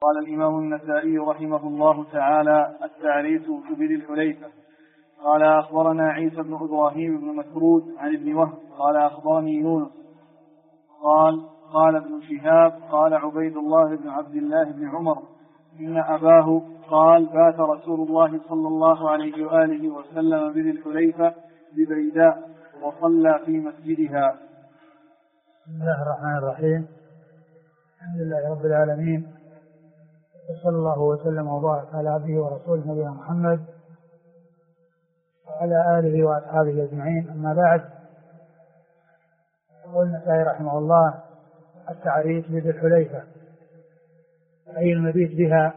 قال الإمام النسائي رحمه الله تعالى: التعريس بذي الحليفة. قال: أخبرنا عيسى بن إبراهيم بن مسعود عن ابن وهب قال: أخبرني يونس قال ابن شهاب قال عبيد الله بن عبد الله بن عمر إن أباه قال: بات رسول الله صلى الله عليه وآله وسلم بذي الحليفة ببيداء وصلى في مسجدها. بسم الله الرحمن الرحيم. الحمد لله رب العالمين، وصلى الله وسلم وبارك على عبده ورسوله نبينا محمد وعلى آله وأصحابه أجمعين. أما بعد، يقول النسائي رحمه الله: التعريس بذي الحليفة، أي المبيت بها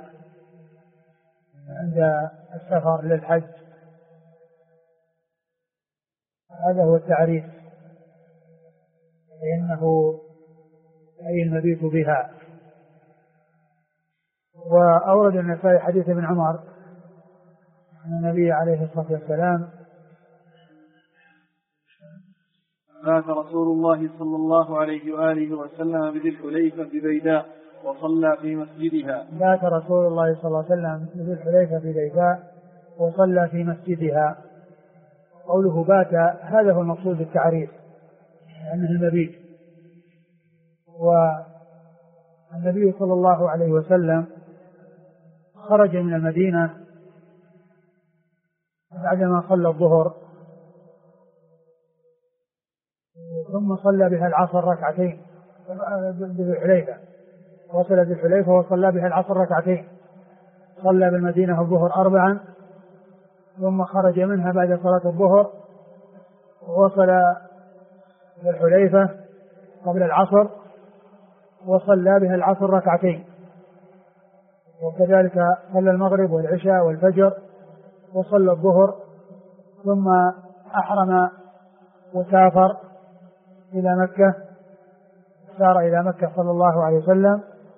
عند السفر للحج، هذا هو التعريس، فإنه أي المبيت بها. وأورد النسائي حديث ابن عمر أن النبي عليه الصلاة والسلام: بات رسول الله صلى الله عليه وآله وسلم بذي الحليفة ببيداء وصلى في مسجدها. بات رسول الله صلى الله عليه وسلم بذي الحليفة ببيداء وصلى في مسجدها. قوله بات هذا هو المقصود بالتعريف، أنه المبيت. والنبي صلى الله عليه وسلم خرج من المدينة بعدما صلى الظهر، ثم صلى بها العصر ركعتين بذي الحليفة. وصل بذي الحليفة وصلى بها العصر ركعتين، صلى بالمدينة الظهر 4، ثم خرج منها بعد صلاة الظهر ووصل بذي الحليفة قبل العصر وصلى بها العصر ركعتين، وكذلك صلى المغرب والعشاء والفجر وصلى الظهر، ثم أحرم وسافر إلى مكة، سار إلى مكة صلى الله عليه وسلم.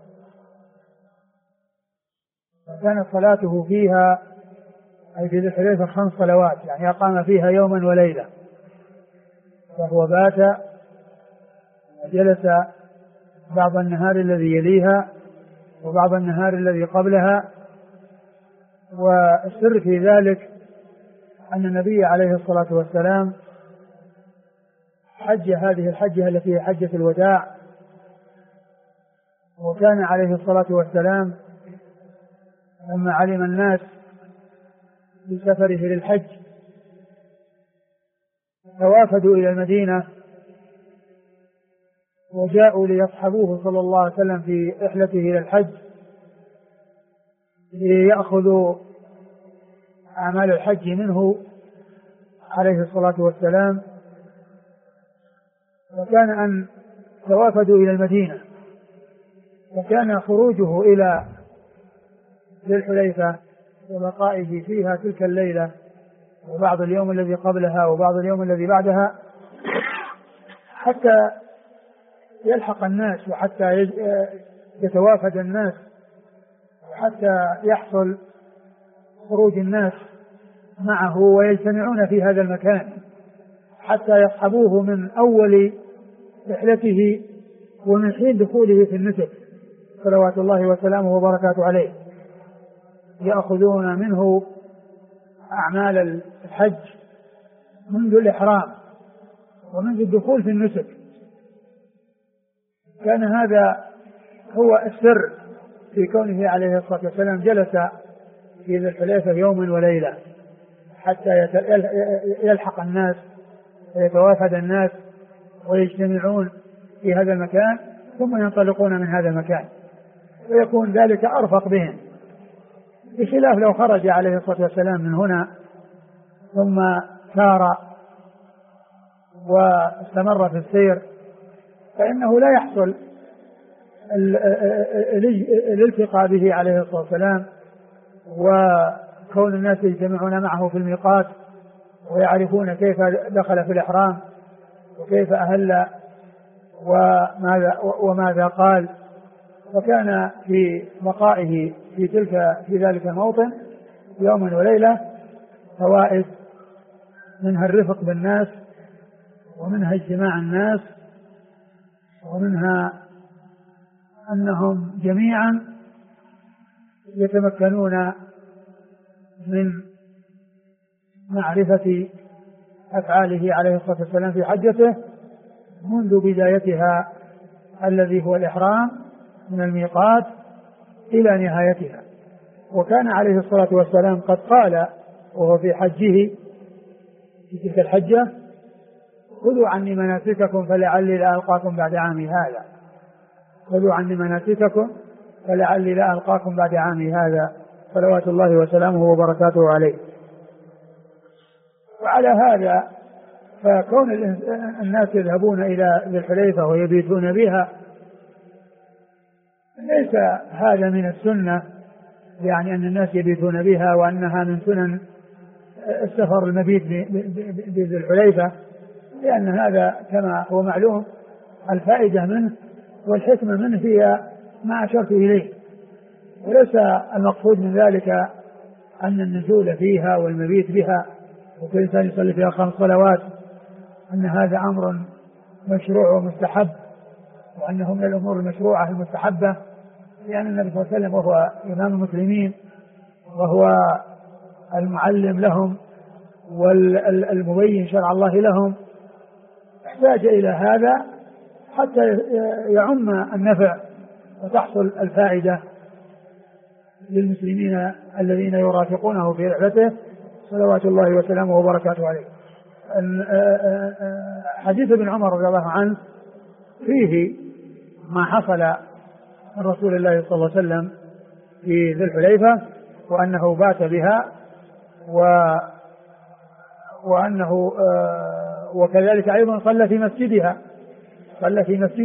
وكانت صلاته فيها أي في ذي الحليفة 5 صلوات، يعني أقام فيها يوما وليلة. فهو بات جلس بعض النهار الذي يليها وبعض النهار الذي قبلها. والسر في ذلك أن النبي عليه الصلاة والسلام حج هذه الحجة التي هي حجة الوداع، وكان عليه الصلاة والسلام لما علم الناس بسفره للحج توافدوا إلى المدينة وجاءوا ليصحبوه صلى الله عليه وسلم في رحلته إلى الحج ليأخذوا أعمال الحج منه عليه الصلاة والسلام. وكان أن توافدوا إلى المدينة، وكان خروجه إلى ذي الحليفة وبقائه فيها تلك الليلة وبعض اليوم الذي قبلها وبعض اليوم الذي بعدها حتى يلحق الناس وحتى يتوافد الناس وحتى يحصل خروج الناس معه ويجتمعون في هذا المكان حتى يصحبوه من أول رحلته ومن حين دخوله في النسك صلوات الله وسلامه وبركاته عليه، يأخذون منه أعمال الحج منذ الإحرام ومنذ الدخول في النسك. كان هذا هو السر في كونه عليه الصلاة والسلام جلس في ذي الحليفة يوما وليلة حتى يلحق الناس ويتوافد الناس ويجتمعون في هذا المكان ثم ينطلقون من هذا المكان، ويكون ذلك أرفق بهم، بخلاف لو خرج عليه الصلاة والسلام من هنا ثم سار واستمر في السير فإنه لا يحصل الالتقاء به عليه الصلاة والسلام، وكون الناس يجتمعون معه في الميقات ويعرفون كيف دخل في الإحرام وكيف أهل وماذا قال. وكان في بقائه في ذلك الموطن يوما وليلة فوائد، منها الرفق بالناس ومنها اجتماع الناس ومنها أنهم جميعا يتمكنون من معرفة أفعاله عليه الصلاة والسلام في حجته منذ بدايتها الذي هو الإحرام من الميقات إلى نهايتها. وكان عليه الصلاة والسلام قد قال وهو في حجه في تلك الحجة: خذوا عني مناسككم فلعلي لا ألقاكم بعد عامي هذا. خذوا عني مناسككم فلعلي لا ألقاكم بعد عامي هذا، صلوات الله وسلامه وبركاته عليه. وعلى هذا فكون الناس يذهبون إلى ذي الحليفة ويبيتون بها ليس هذا من السنة، يعني أن الناس يبيتون بها وأنها من سنن السفر المبيت بذي الحليفة، لأن هذا كما هو معلوم الفائدة منه والحكمة منه هي ما أشرت إليه، وليس المقصود من ذلك أن النزول فيها والمبيت بها وكل إنسان يصلي فيها 5 صلوات أن هذا أمر مشروع ومستحب، وأنه من الأمور المشروعة المستحبة، لأن النبي صلى الله عليه وسلم وهو إمام المسلمين وهو المعلم لهم والمبين شرع الله لهم احتاج إلى هذا حتى يعم النفع وتحصل الفائدة للمسلمين الذين يرافقونه في رحلته صلوات الله وسلامه وبركاته عليه. حديث ابن عمر رضي الله عنه فيه ما حصل من رسول الله صلى الله عليه وسلم في ذي الحليفة، وأنه بات بها وأنه وكذلك أيضا صلى في مسجدها صلى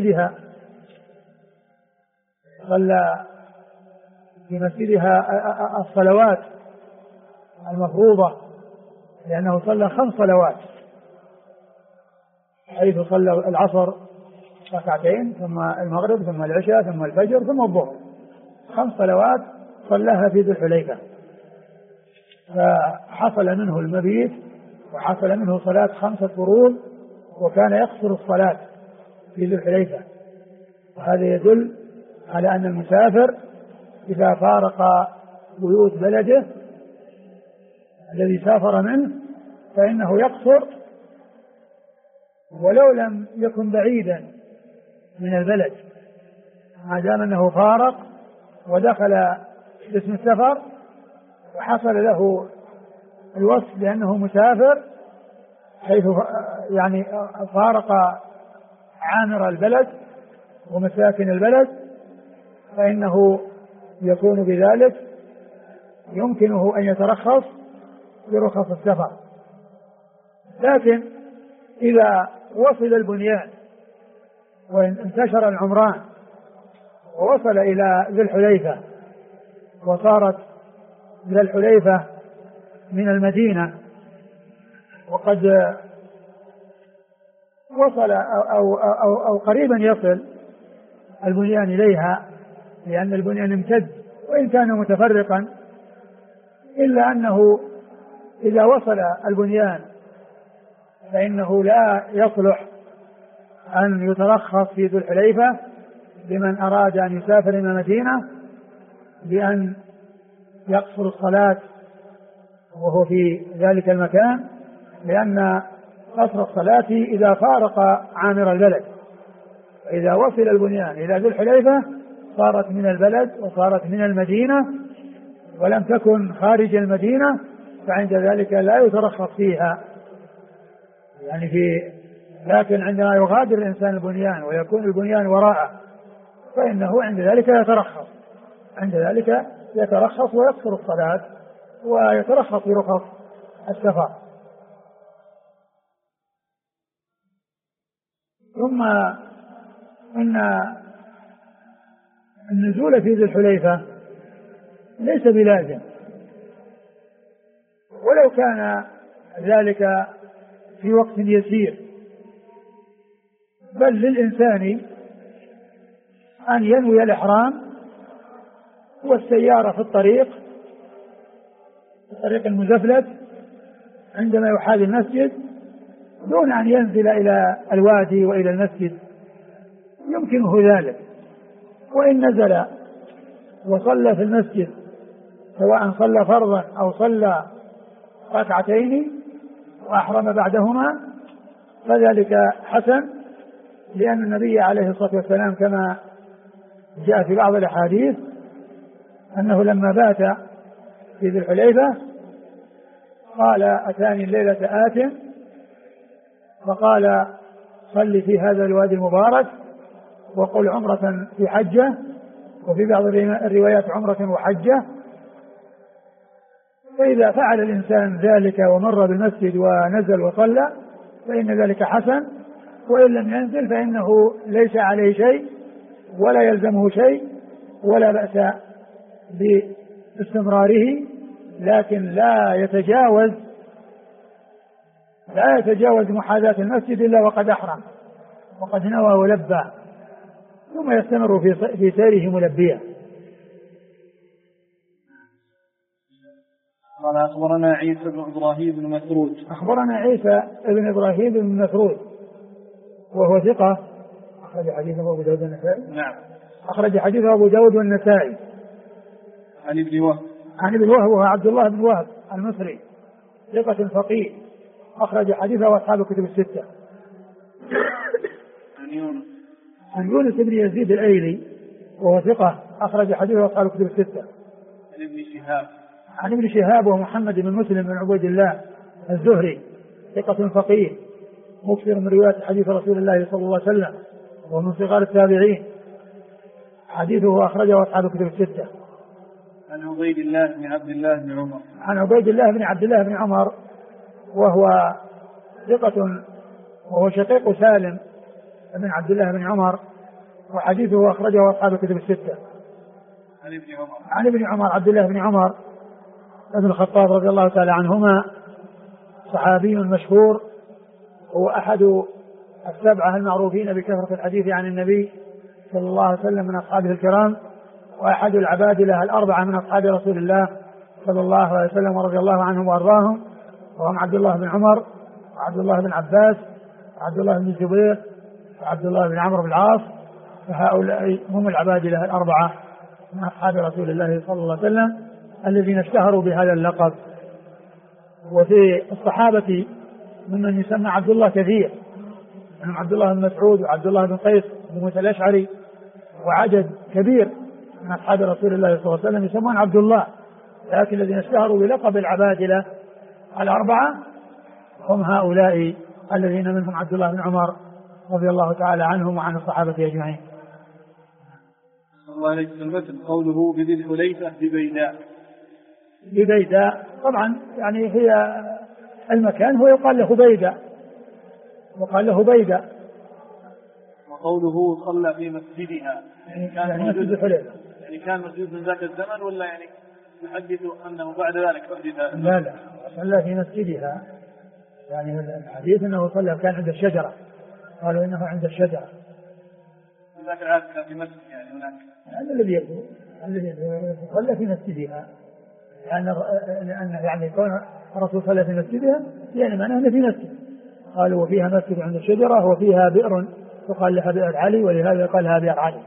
في مسجدها الصلوات المفروضة، لأنه صلى 5 صلوات، حيث صلى العصر 2 ثم المغرب ثم العشاء ثم الفجر ثم الظهر، 5 صلوات صلاها في ذي الحليفة، فحصل منه المبيت وحصل منه صلاة 5 فروض، وكان يقصر الصلاة في ذي الحليفة. وهذا يدل على أن المسافر إذا فارق بيوت بلده الذي سافر منه فإنه يقصر ولو لم يكن بعيدا من البلد، ما دام أنه فارق ودخل باسم السفر وحصل له الوصف بأنه مسافر، حيث يعني فارق عامر البلد ومساكن البلد، فإنه يكون بذلك يمكنه أن يترخص برخص السفر. لكن إذا وصل البنيان وانتشر العمران ووصل إلى ذي الحليفة وصارت ذي الحليفة من المدينة وقد وصل أو قريبا يصل البنيان إليها، لأن البنيان امتد وإن كان متفرقا، إلا أنه إذا وصل البنيان فإنه لا يصلح أن يترخص في ذي الحليفة لمن أراد أن يسافر إلى المدينة بأن يقصر الصلاة وهو في ذلك المكان، لأن قصر الصلاة إذا فارق عامر البلد، وإذا وصل البنيان إلى ذي الحليفة صارت من البلد وصارت من المدينة ولم تكن خارج المدينة، فعند ذلك لا يترخص فيها يعني لكن عندما يغادر الإنسان البنيان ويكون البنيان وراءه فإنه عند ذلك يترخص ويقصر الصلاة ويترخص برخص السفر. ثم أن النزول في ذي الحليفة ليس بلازم، ولو كان ذلك في وقت يسير، بل للإنسان أن ينوي الإحرام والسيارة في الطريق المزفلت عندما يحاذي المسجد دون أن ينزل إلى الوادي وإلى المسجد، يمكنه ذلك. وإن نزل وصلى في المسجد سواء صلى فرضا أو صلى ركعتين وأحرم بعدهما فذلك حسن، لأن النبي عليه الصلاة والسلام كما جاء في بعض الأحاديث أنه لما بات في ذي الحليفة قال أتاني الليلة آت فقال صل في هذا الوادي المبارك وقل عمرة في حجة، وفي بعض الروايات عمرة وحجة. فإذا فعل الإنسان ذلك ومر بالمسجد ونزل وصلى فإن ذلك حسن، وإن لم ينزل فإنه ليس عليه شيء ولا يلزمه شيء ولا بأس باستمراره، لكن لا يتجاوز محاذاة المسجد إلا وقد أحرم وقد نوى ولبى، ثم يستمر في سيره ملبيا. قال أخبرنا عيسى بن إبراهيم بن مسعود. أخبرنا عيسى بن إبراهيم بن مسعود وهو ثقة، أخرج حديثه أبو داود والنسائي. نعم. أخرج حديثه أبو داود والنسائي. عن ابن وهب. عن ابن وهب وهو عبد الله بن وهب المصري ثقة فقيه، أخرج حديثه أصحاب الكتب الستة. عن يونس بن يزيد الأيلي وهو ثقة، أخرج حديثه أصحاب الكتب الستة. عن ابن شهاب. عن ابن شهاب ومحمد بن مسلم بن عبيد الله الزهري ثقة فقيه، مكثر من رواية حديث رسول الله صلى الله عليه وسلم ومن صغار التابعين، حديثه أخرجه أصحاب الكتب الستة. عن عبيد الله بن عبد الله بن عمر. عن عبيد الله بن عبد الله بن عمر وهو ثقة وهو شقيق سالم بن عبد الله بن عمر، وحديثه أخرجه أصحاب الكتب الستة. عن ابن عمر عبد الله بن عمر بن الخطاب رضي الله تعالى عنهما، صحابي مشهور، هو أحد السبعة المعروفين بكثرة الحديث عن النبي صلى الله عليه وسلم من أصحابه الكرام، وأحد العبادلة الأربعة من أصحاب رسول الله صلى الله عليه وسلم ورضي الله عنهم وأرضاهم، وهم عبد الله بن عمر وعبد الله بن عباس وعبد الله بن الزبير وعبد الله بن عمرو بن العاص، فهؤلاء هم العبادلة الأربعة من أصحاب رسول الله صلى الله عليه وسلم الذين اشتهروا بهذا اللقب. وفي الصحابة ممن يسمى عبد الله كثير، منهم عبد الله بن مسعود وعبد الله بن قيس بن موسى الأشعري، وعدد كبير من أصحاب رسول الله صلى الله عليه وسلم يسمون عبد الله، لكن الذين اشتهروا بلقب العبادلة الأربعة هم هؤلاء الذين منهم عبد الله بن عمر رضي الله تعالى عنهم وعن الصحابة أجمعين. الله عليه وسلم قوله بذي الحليفة ببيداء. ببيداء طبعا يعني هي المكان هو يقال له بيداء، وقال له بيداء. وقوله صلى في مسجدها يعني مسجد الحليفة، يعني كان مسجد من ذاك الزمن ولا يعني يحدث أنه بعد ذلك أحدث؟ لا صلى في مسجدها، يعني الحديث أنه صلى كان عند الشجرة، قالوا إنه عند الشجرة. ذاك العام كان في مسجد يعني هناك. هذا الذي يقول صلى في مسجدها، لأن يعني كون الرسول صلى في مسجدها يعني معناه أنه في مسجد. قالوا وفيها مسجد عند الشجرة وفيها بئر وقال لها بئر علي، ولهذا قال لها بئر علي.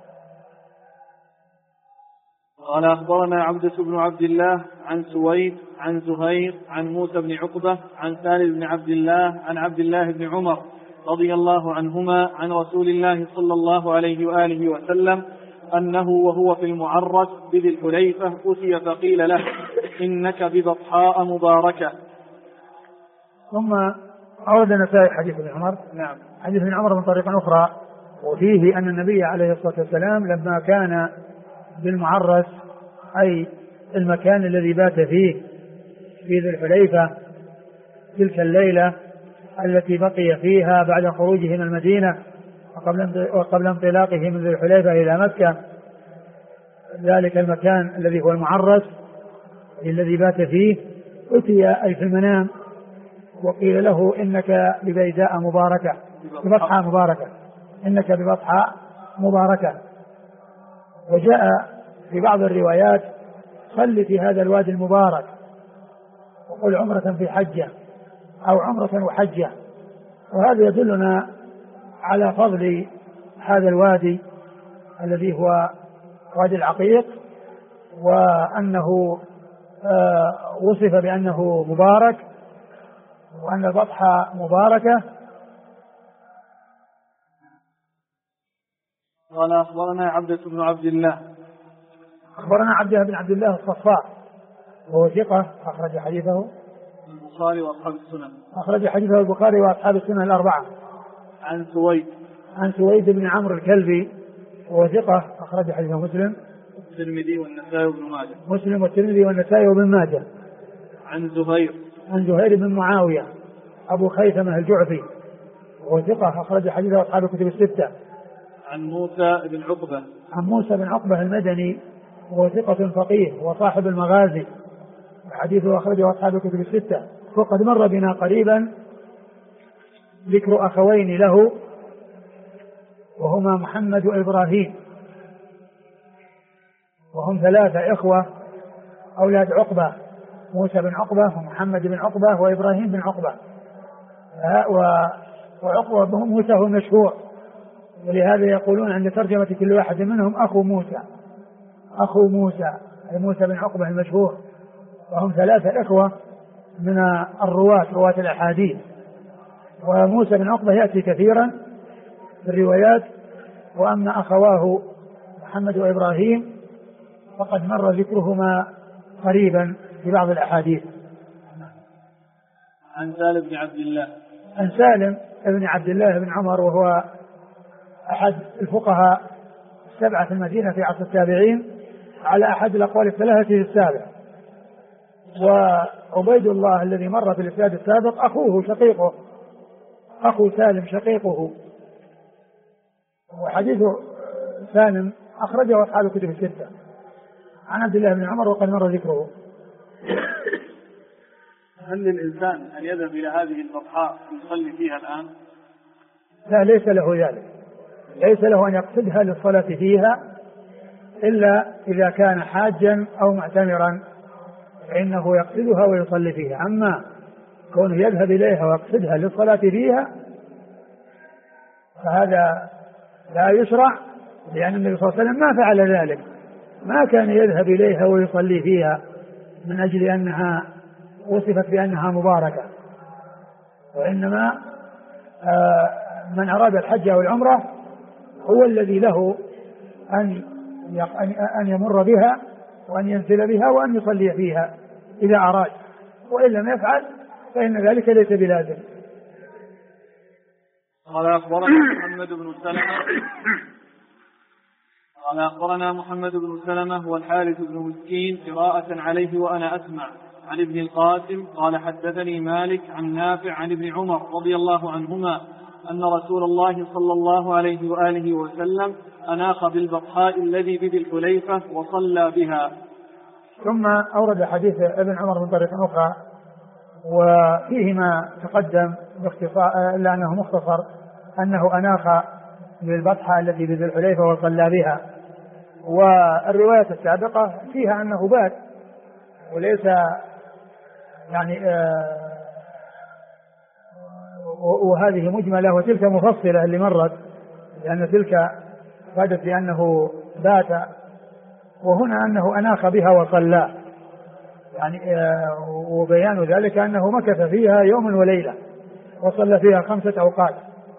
قال أخبرنا عبدة بن عبد الله عن سويد عن زهير عن موسى بن عقبة عن سالم بن عبد الله عن عبد الله بن عمر رضي الله عنهما عن رسول الله صلى الله عليه وآله وسلم أنه وهو في المعرس بذي الحليفة أتي فقيل له إنك ببطحاء مباركة. ثم أورد النسائي حديث ابن عمر. نعم. حديث ابن عمر من طريق أخرى، وفيه أن النبي عليه الصلاة والسلام لما كان بالمعرس أي المكان الذي بات فيه في ذي الحليفة تلك الليلة التي بقي فيها بعد خروجه من المدينة وقبل انطلاقه من ذي الحليفة إلى مكة، ذلك المكان الذي هو المعرس الذي بات فيه أتي أي في المنام وقيل له إنك ببيداء مباركة، ببطحاء مباركة، إنك ببطحاء مباركة. وجاء في بعض الروايات صل في هذا الوادي المبارك وقل عمرة في حجة أو عمرة وحجة. وهذا يدلنا على فضل هذا الوادي الذي هو وادي العقيق، وأنه وصف بأنه مبارك، وأن البطحة مباركة. قال أخبرنا عبدة بن عبد الله. أخبرنا عبدة بن عبد الله الصفار وهو ثقة أخرج حديثه البخاري وأصحاب السنن. أخرج حديثه البخاري وأصحاب السنن الأربعة. عن سويد. عن سويد بن عمرو الكلبي وهو ثقة أخرج حديثه مسلم الترمذي والنسائي وابن ماجه. مسلم والترمذي والنسائي وابن ماجه. عن زهير. عن زهير بن معاوية أبو خيثمة الجعفي وهو ثقة أخرج حديثه أصحاب الكتب الستة. عن موسى بن عقبة. عن موسى بن عقبة المدني وهو ثقة فقيه وصاحب المغازي، حديثه أخرجه أصحاب الكتب الستة. وقد مر بنا قريبا ذكر أخوين له وهما محمد وإبراهيم، وهم ثلاثة إخوة أولاد عقبة، موسى بن عقبة ومحمد بن عقبة وإبراهيم بن عقبة. وعقبة بهم موسى هو المشهور، ولهذا يقولون عند ترجمة كل واحد منهم أخو موسى، أخو موسى أي موسى بن عقبة المشهور. وهم ثلاثة إخوة من رواة الأحاديث. وموسى بن عقبة يأتي كثيرا في الروايات، وأما أخواه محمد وإبراهيم فقد مر ذكرهما قريبا في بعض الأحاديث. عن سالم بن عبد الله. عن سالم بن عبد الله بن عمر وهو أحد الفقهاء السبعة في المدينة في عصر التابعين على أحد الأقوال الثلاثة في السابع. وعبيد الله الذي مر في الإسناد السابق أخوه شقيقه، أخو سالم شقيقه. وحديث سالم أخرجه أصحاب الكتب الستة عن عبد الله بن عمر وقد مر ذكره. هل للإنسان أن يذهب إلى هذه البطحاء يصلي فيها الآن؟ لا، ليس له ذلك، ليس له أن يقصدها للصلاة فيها إلا إذا كان حاجا أو معتمرا فإنه يقصدها ويصلي فيها. أما كونه يذهب إليها ويقصدها للصلاة فيها فهذا لا يشرع، لأن النبي صلى الله عليه وسلم ما فعل ذلك، ما كان يذهب إليها ويصلي فيها من أجل أنها وصفت بأنها مباركة. وإنما من أراد الحج أو العمرة هو الذي له أن يمر بها وأن ينزل بها وأن يصلي فيها إذا أراد، وإن لم يفعل فإن ذلك ليس بلازم. قال أخبرنا محمد بن سلمة والحارث بن مسكين قراءة عليه وأنا أسمع عن ابن القاسم قال حدثني مالك عن نافع عن ابن عمر رضي الله عنهما أن رسول الله صلى الله عليه وآله وسلم أناخ بالبطحاء الذي بذي الحليفة وصلى بها. ثم أورد حديث ابن عمر من طريق أخرى وفيه ما تقدم باختصار إلا أنه مختصر، أنه أناخ بالبطحاء الذي بذي الحليفة وصلى بها. والرواية السابقة فيها أنه بات وليس يعني وهذه مجملة وتلك مفصلة اللي مرت، لأن تلك فادت بأنه بات، وهنا أنه أناخ بها وصلى، يعني وبيان ذلك أنه مكث فيها يوم وليلة وصلى فيها 5 أوقات.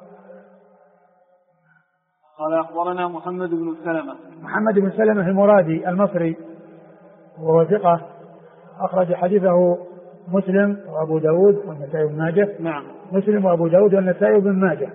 قال أخبرنا محمد بن سلمة المرادي المصري وهو ثقة أخرج حديثه مسلم وأبو داود والنسائي بن ماجه. نعم. مسلم وأبو داود والنسائي بن ماجه.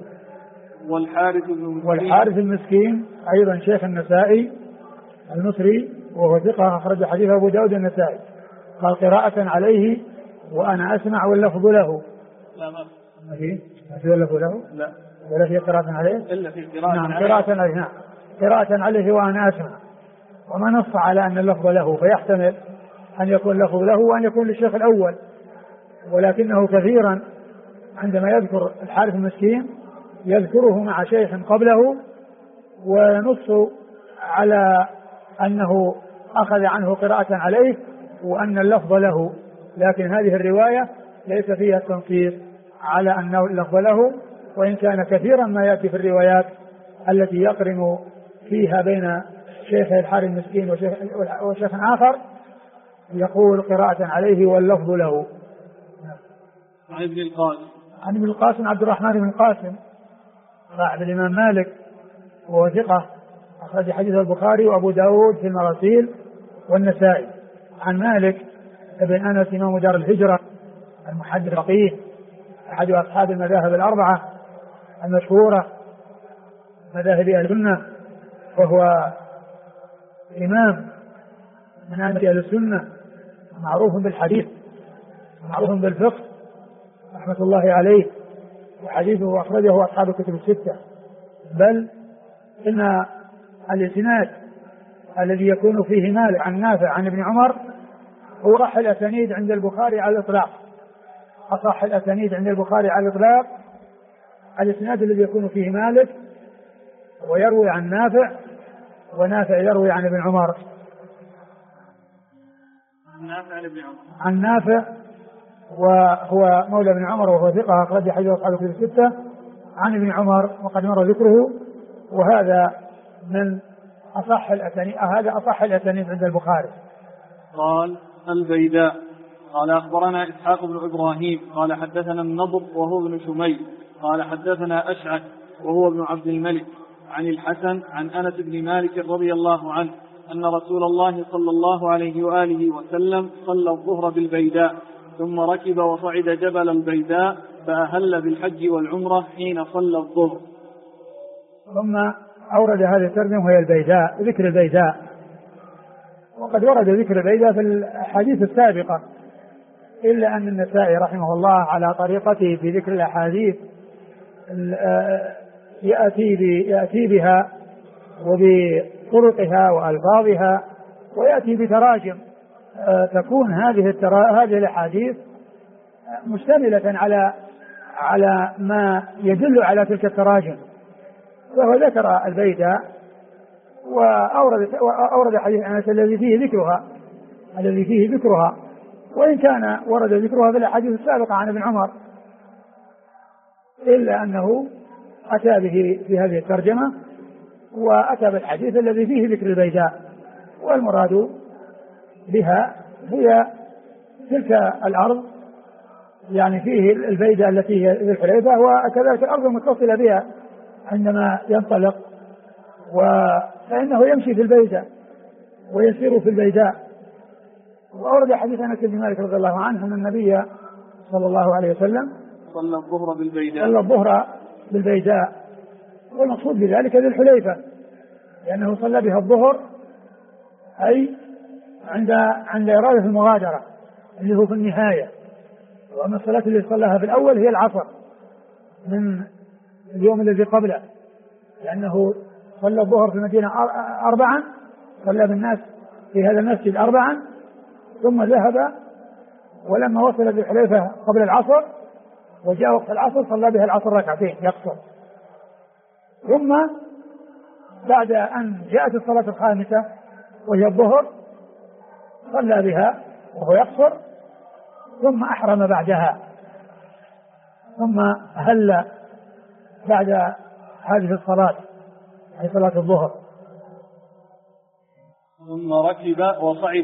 والحارث المسكين أيضا شيخ النسائي المصري وهو ثقة أخرج حديث أبو داود والنسائي. قال قراءة عليه وأنا أسمع واللفظ له. لا ما في اللفظ له؟ لا ولا في قراءة عليه؟ إلا في قراءة نعم عليه. قراءة عليه. نعم قراءة عليه وأنا أسمع، وما نص على أن اللفظ له، فيحتمل أن يكون لفظ له وأن يكون للشيخ الأول، ولكنه كثيرا عندما يذكر الحارث المسكين يذكره مع شيخ قبله وينص على أنه أخذ عنه قراءة عليه وأن اللفظ له، لكن هذه الرواية ليس فيها التنصيص على أنه اللفظ له، وإن كان كثيرا ما يأتي في الروايات التي يقرن فيها بين شيخ الحارث المسكين وشيخ آخر يقول قراءة عليه واللفظ له. عن ابن القاسم. عن ابن القاسم عبد الرحمن بن القاسم صاحب الإمام مالك وهو ثقة أخرج حديث البخاري وأبو داود في المراسيل والنسائي. عن مالك ابن أنس إمام دار الهجرة المحدث الفقيه أحد أصحاب المذاهب الأربعة المشهورة مذاهب أهل السنة، وهو إمام من أئمة أهل السنة معروف بالحديث معروف بالفقه رحمة الله عليه، وحديثه أخرجه أصحاب الكتب الستة، بل إن الإسناد الذي يكون فيه مالك عن نافع عن ابن عمر هو أصح الأسانيد عند البخاري على الإطلاق. أصح الأسانيد عند البخاري على الإطلاق الإسناد الذي يكون فيه مالك ويروي عن نافع ونافع يروي عن ابن عمر. عن نافع وهو مولى ابن عمر وهو ثقة أخرج حديث أصحاب الكتب الستة عن ابن عمر وقد مر ذكره، وهذا من أصح الأسانيد، هذا أصح الأسانيد عند البخاري. قال البيداء قال أخبرنا إسحاق بن إبراهيم قال حدثنا النضر وهو ابن شميل قال حدثنا أشعث وهو ابن عبد الملك عن الحسن عن أنس بن مالك رضي الله عنه أن رسول الله صلى الله عليه وآله وسلم صلى الظهر بالبيداء ثم ركب وصعد جبل البيداء فأهل بالحج والعمرة حين صلى الظهر. ثم أورد هذه الترجمة وهي البيداء، ذكر البيداء، وقد ورد ذكر البيداء في الأحاديث السابقة، إلا أن النسائي رحمه الله على طريقته في ذكر الأحاديث يأتي بها وبطرقها وألفاظها، ويأتي بتراجم تكون هذه الأحاديث مشتملة على ما يدل على تلك التراجم. وهو ذكر البيداء وأورد حديث أنس الذي فيه ذكرها وإن كان ورد ذكرها في الأحاديث السابقة عن ابن عمر، إلا أنه أتى به في هذه الترجمة وأتى بالحديث الذي فيه ذكر البيداء، والمراد بها هي تلك الأرض يعني فيه البيداء التي هي ذي الحليفة، وكذلك الأرض المتصلة بها عندما ينطلق فإنه يمشي في البيداء ويسير في البيداء. وأورد حديث أنس بن مالك رضي الله عنه أن النبي صلى الله عليه وسلم صلى الظهر بالبيداء، والمقصود بذلك ذي الحليفة، لأنه صلى بها الظهر أي عند إرادة المغادرة اللي هو في النهاية. وأما الصلاة التي صلاها في الأول هي العصر من اليوم الذي قبله، لأنه صلى الظهر في المدينة 4، صلى بالناس في هذا المسجد 4، ثم ذهب ولما وصل ذي الحليفة قبل العصر وجاء وقت العصر صلى بها العصر ركعتين يقصر، ثم بعد أن جاءت الصلاة الخامسة وهي الظهر صلى بها وهو يقصر، ثم أحرم بعدها، ثم هل بعد هذه الصلاة أي صلاة الظهر. ثم ركب وصعد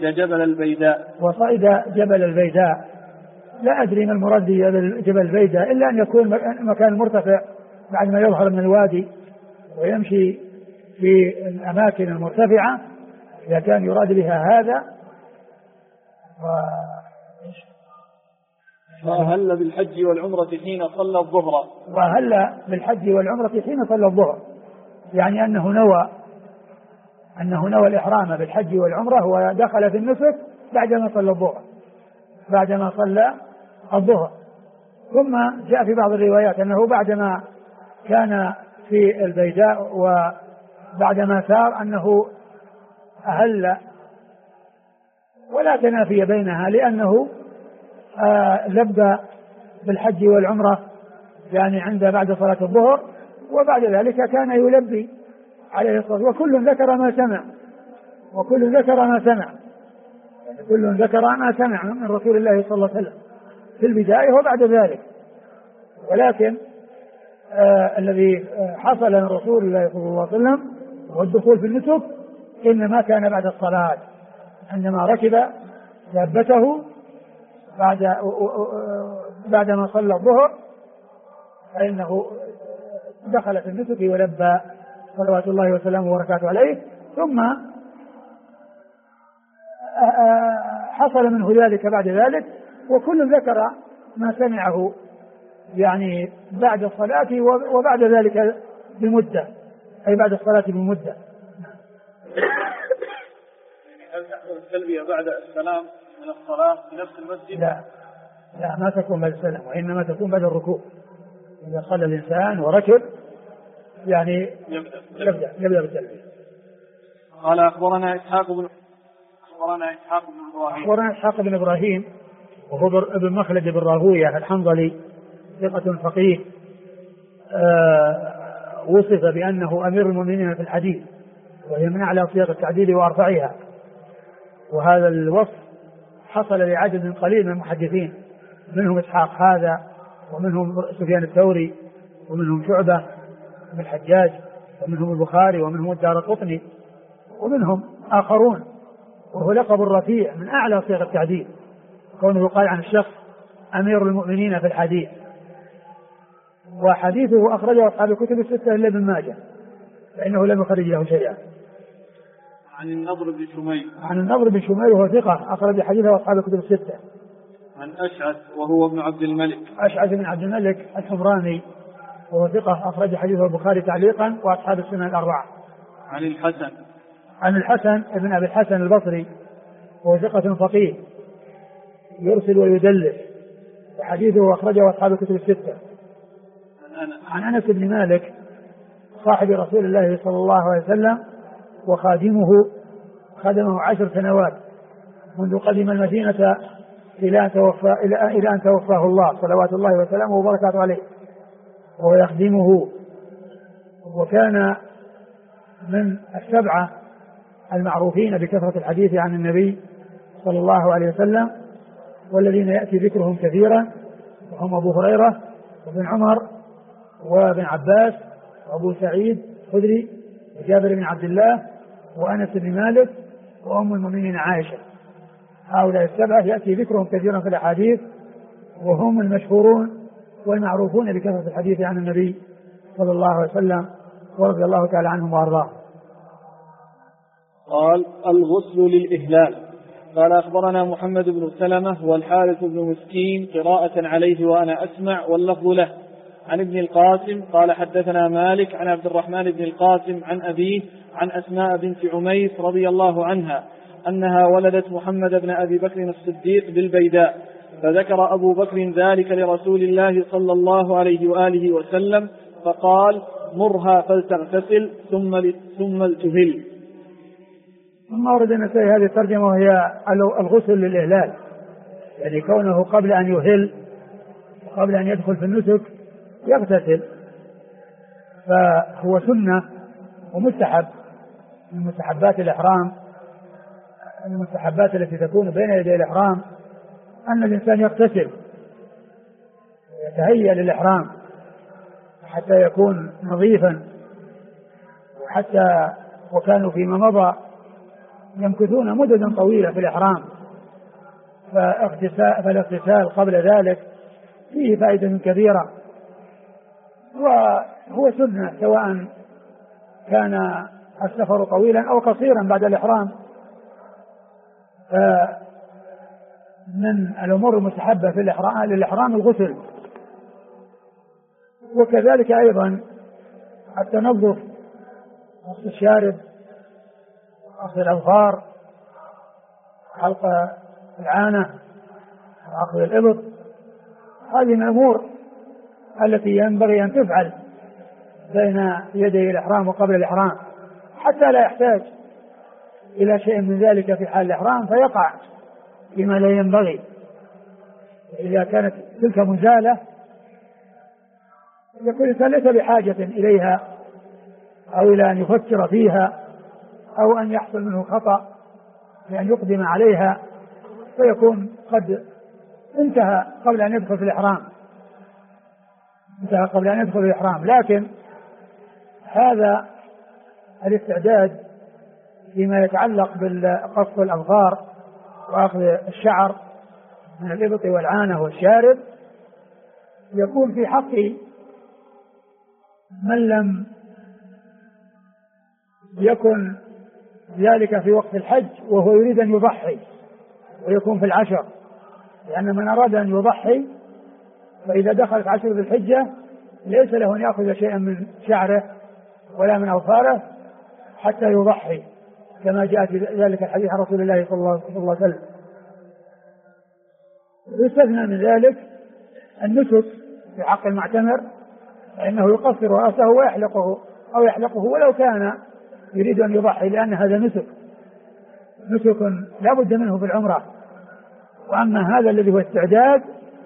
جبل البيداء. لا أدري ما المراد بجبل البيداء إلا أن يكون مكان مرتفع بعد ما يظهر من الوادي ويمشي في الأماكن المرتفعة، إذا كان يراد بها هذا. وأهل بالحج والعمرة حين صلى الظهر. وأهل بالحج والعمرة حين صلى الظهر، يعني أنه نوى الإحرام بالحج والعمرة ودخل في النسك بعدما صلى الظهر. ثم جاء في بعض الروايات أنه بعدما كان في البيداء وبعدما سار أنه أهل، ولا تنافي بينها، لأنه لبى بالحج والعمرة يعني بعد صلاة الظهر، وبعد ذلك كان يلبي عليه الصلاة، وكل ذكر ما سمع من رسول الله صلى الله عليه وسلم في البداية وبعد ذلك. ولكن الذي حصل من رسول الله صلى الله عليه وسلم هو الدخول في النسك إنما كان بعد الصلاة، عندما ركب دابته بعدما صلى الظهر فإنه دخل في النسك ولبى صلوات الله وسلامه وبركاته عليه، ثم حصل منه ذلك بعد ذلك، وكل ذكر ما سمعه يعني بعد الصلاة وبعد ذلك بمدة، أي بعد الصلاة بمدة. هل تحصل التلبية بعد السلام من الصلاة في نفس المسجد؟ لا ما تكون بعد السلام، وإنما تكون بعد الركوع. إذا صلى الإنسان وركب يعني يبدأ بالتلبية. قال أخبرنا إسحاق بن إبراهيم وهو ابن مخلد بن راهوية الحنظلي، ثقة فقيه، وصف بأنه أمير المؤمنين في الحديث، وهي من أعلى صيغ التعديل وأرفعها، وهذا الوصف حصل لعدد قليل من المحدثين، منهم إسحاق هذا، ومنهم سفيان الثوري، ومنهم شعبة بن الحجاج، ومنهم البخاري، ومنهم الدارقطني، ومنهم آخرون، وهو لقب الرفيع من أعلى صيغ التعديل، كونه يقال عن الشخص أمير المؤمنين في الحديث. وحديثه أخرجه أصحاب الكتب الستة إلا ابن ماجه، فإنه لم يخرج له شيئا. عن النضر بن شميل وهو ثقة، أخرج حديثه أصحاب الكتب الستة. عن أشعث وهو ابن عبد الملك، بن عبد الملك الحمراني، وهو ثقة، أخرج حديثه البخاري تعليقا وأصحاب السنن الأربعة. عن الحسن ابن أبي الحسن البصري، وهو ثقة فقيه يرسل ويدلس، وحديثه أخرجه أصحاب الكتب الستة. عن أنس بن مالك صاحب رسول الله صلى الله عليه وسلم خدمه 10 سنوات منذ قدم المدينة إلى أن توفاه الله صلوات الله وسلامه وبركاته عليه، وهو يخدمه، وكان من 7 المعروفين بكثرة الحديث عن النبي صلى الله عليه وسلم، والذين يأتي ذكرهم كثيرا، وهم أبو هريرة وابن عمر وابن عباس وأبو سعيد الخدري وجابر بن عبد الله وأنس بن مالك وأم المؤمنين عائشة. هؤلاء 7 يأتي ذكرهم كثيرا في الأحاديث، وهم المشهورون والمعروفون بكثرة الحديث عن النبي صلى الله عليه وسلم، ورضي الله تعالى عنهم وأرضاهم. قال الغسل للإهلال. قال أخبرنا محمد بن سلمة والحارث بن مسكين قراءة عليه وأنا أسمع، واللفظ له. عن ابن القاسم قال حدثنا مالك عن عبد الرحمن بن القاسم عن أبيه عن أسماء بنت عميس رضي الله عنها أنها ولدت محمد بن أبي بكر الصديق بالبيداء، فذكر أبو بكر ذلك لرسول الله صلى الله عليه وآله وسلم، فقال مرها فلتغتسل ثم التهل. ثم أورد النسائي هذه الترجمة، وهي الغسل للإهلال، يعني كونه قبل أن يهل وقبل أن يدخل في النسك يغتسل، فهو سنة ومستحب من مستحبات الإحرام. المستحبات التي تكون بين يدي الإحرام أن الإنسان يغتسل ويتهيأ للإحرام حتى يكون نظيفا، وكانوا فيما مضى يمكثون مددا طويلة في الإحرام، فالاغتسال قبل ذلك فيه فائدة كبيرة، وهو سنة سواء كان السفر طويلا أو قصيرا بعد الإحرام. من الأمور المستحبة في للإحرام الغسل، وكذلك أيضا التنظف، غسل الشارب، غسل الأظفار، حلق العانة، عقد الإبط. هذه من الأمور التي ينبغي أن تفعل بين يدي الإحرام وقبل الإحرام، حتى لا يحتاج إلى شيء من ذلك في حال الإحرام فيقع بما لا ينبغي. إذا كانت تلك مزالة يكون الإنسان ليس بحاجة إليها، أو إلى أن يفكر فيها، أو أن يحصل منه خطأ بأن يقدم عليها، فيكون قد انتهى قبل أن يدخل في الإحرام. لكن هذا الاستعداد فيما يتعلق بقص الأظفار وأخذ الشعر من الإبط والعانة والشارب يكون في حق من لم يكن ذلك في وقت الحج وهو يريد أن يضحي، ويكون في العشر، لأن من أراد أن يضحي فإذا دخلت عشر ذي الحجة ليس له أن يأخذ شيئا من شعره ولا من أظفاره حتى يضحي، كما جاء في ذلك الحديث عن رسول الله صلى الله عليه وسلم. يستثنى من ذلك النسك في حق المعتمر، فإنه يقصر رأسه ويحلقه أو يحلقه ولو كان يريد أن يضحي، لأن هذا نسك لا بد منه في العمرة. وأما هذا الذي هو استعداد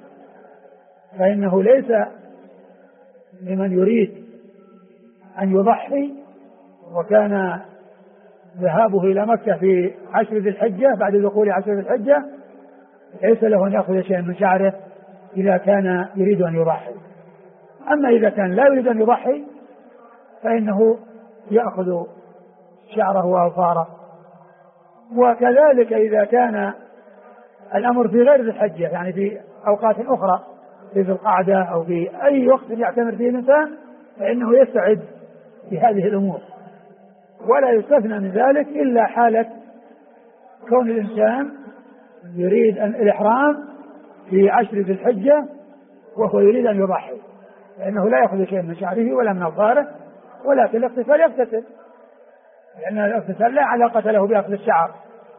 فإنه ليس لمن يريد أن يضحي وكان ذهابه إلى مكة في عشر ذي الحجة بعد دخول عشر ذي الحجة ليس له أن يأخذ شيئا من شعره إذا كان يريد أن يضحي. أما إذا كان لا يريد أن يضحي فإنه يأخذ شعره وأظفاره. وكذلك إذا كان الأمر في غير ذي الحجة، يعني في أوقات أخرى في ذي القعدة أو في أي وقت يعتمر فيه الإنسان، فإنه يستعد في هذه الأمور، ولا يستثنى من ذلك إلا حالة كون الإنسان يريد الإحرام في عشر ذي الحجة وهو يريد أن يضحي، فإنه لا يأخذ شيء من شعره ولا من أظفاره، ولكن الاغتسال يغتسل، لأن الاغتسال لا علاقة له بأخذ الشعر.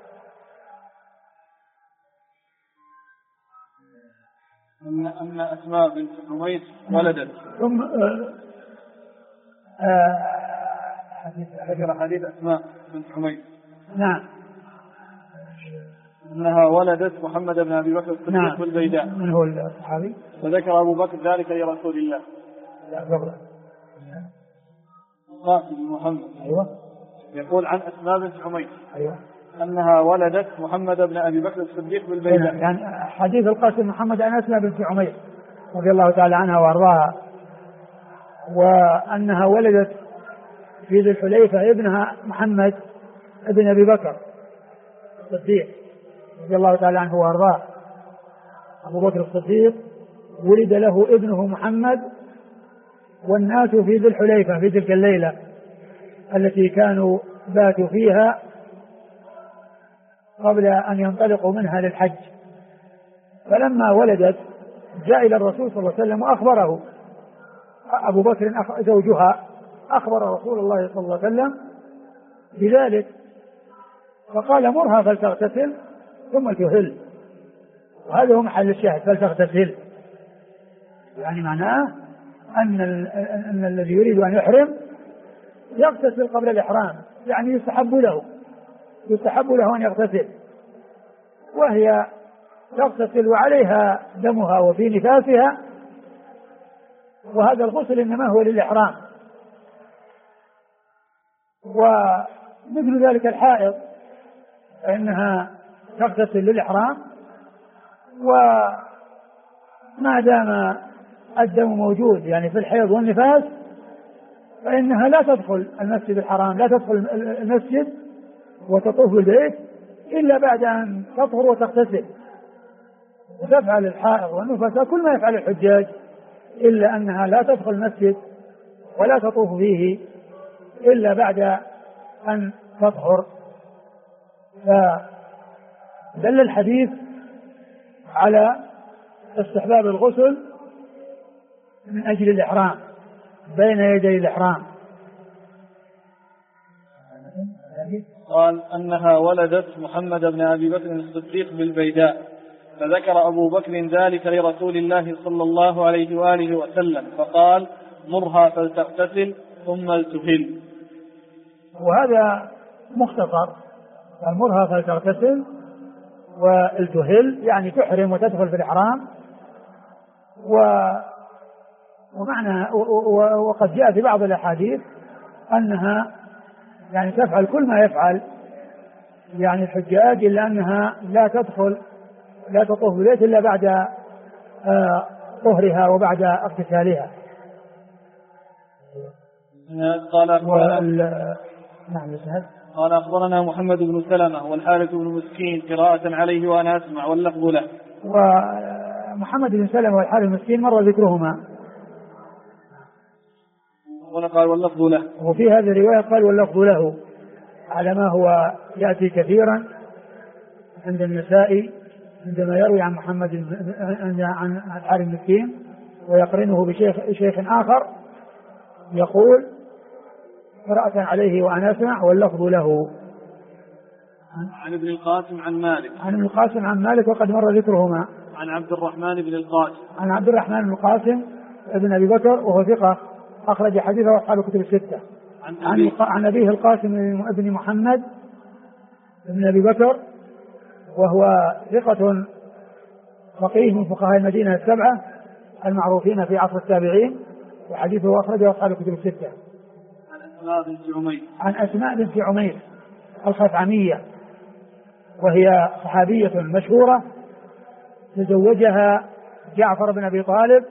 أن أسماء بنت حميد ولدت ثم ذكر حديث أسماء بنت حميد. نعم. أنها ولدت محمد بن أبي بكر الصديق بالبيداء. من هو الصحابي؟ فذكر أبو بكر ذلك لرسول الله. قاسم بن محمد. أيوة. يقول عن أسماء بنت حميد. أيوة. أنها ولدت محمد بن أبي بكر الصديق بالبيداء. يعني حديث القاسم محمد عن أسماء بنت حميد رضي الله تعالى عنها وأرضاها، وأنها ولدت في ذي الحليفة ابنها محمد ابن أبي بكر الصديق رضي الله تعالى عنه وأرضاه. أبو بكر الصديق ولد له ابنه محمد، والناس في ذي الحليفة في تلك الليلة التي كانوا باتوا فيها قبل أن ينطلقوا منها للحج. فلما ولدت جاء إلى الرسول صلى الله عليه وسلم وأخبره أبو بكر زوجها، أخبر رسول الله صلى الله عليه وسلم بذلك، فقال مرها فلتغتسل ثم تهل. وهذا هو محل الشاهد، فلتغتسل، يعني معناه أن الذي يريد أن يحرم يغتسل قبل الإحرام، يعني يستحب له أن يغتسل، وهي تغتسل وعليها دمها وفي نفاسها، وهذا الغسل إنما هو للإحرام. ومثل ذلك الحائض فإنها تغتسل للإحرام، وما دام الدم موجود يعني في الحيض والنفاس فإنها لا تدخل المسجد الحرام، لا تدخل المسجد وتطوف بالبيت إلا بعد أن تطهر وتغتسل، وتفعل الحائض والنفساء كل ما يفعل الحجاج، إلا أنها لا تدخل المسجد ولا تطوف فيه إلا بعد أن تطهر. فدل الحديث على استحباب الغسل من أجل الإحرام بين يدي الإحرام. قال أنها ولدت محمد بن أبي بكر الصديق بالبيداء، فذكر أبو بكر ذلك لرسول الله صلى الله عليه وآله وسلم، فقال مرها فلتغتسل ثم لتهل. وهذا مختصر، مرها فلتغتسل والتهل يعني تحرم وتدخل في الإحرام. ومعنى وقد جاء في بعض الأحاديث أنها يعني تفعل كل ما يفعل يعني الحجاج، إلا أنها لا تطوف بالبيت إلا بعد طهرها وبعد اغتسالها. قال نعم. قال أخبرنا محمد بن سلمة والحارث بن مسكين قراءة عليه وأنا أسمع واللفظ له. ومحمد بن سلمة والحارث بن مسكين مر ذكرهما. قال واللفظ له. وفي هذه الرواية قال واللفظ له على ما هو يأتي كثيرا عند النسائي عندما يروي عن محمد عن الحارث بن مسكين ويقرنه بشيخ آخر يقول قراءة عليه وأنا أسمع واللفظ له. عن ابن القاسم عن مالك. عن ابن القاسم عن مالك وقد مر ذكرهما. عن عبد الرحمن بن القاسم. عن عبد الرحمن بن القاسم ابن أبي بكر وهو ثقة أخرج حديثه أصحاب الكتب الستة. عن أبيه القاسم ابن محمد ابن أبي بكر وهو ثقة فقيه من فقهاء المدينة السبعة المعروفين في عصر التابعين وحديثه أخرجه أصحاب الكتب الستة. عن أسماء بنت عمير الخثعمية وهي صحابية مشهورة تزوجها جعفر بن أبي طالب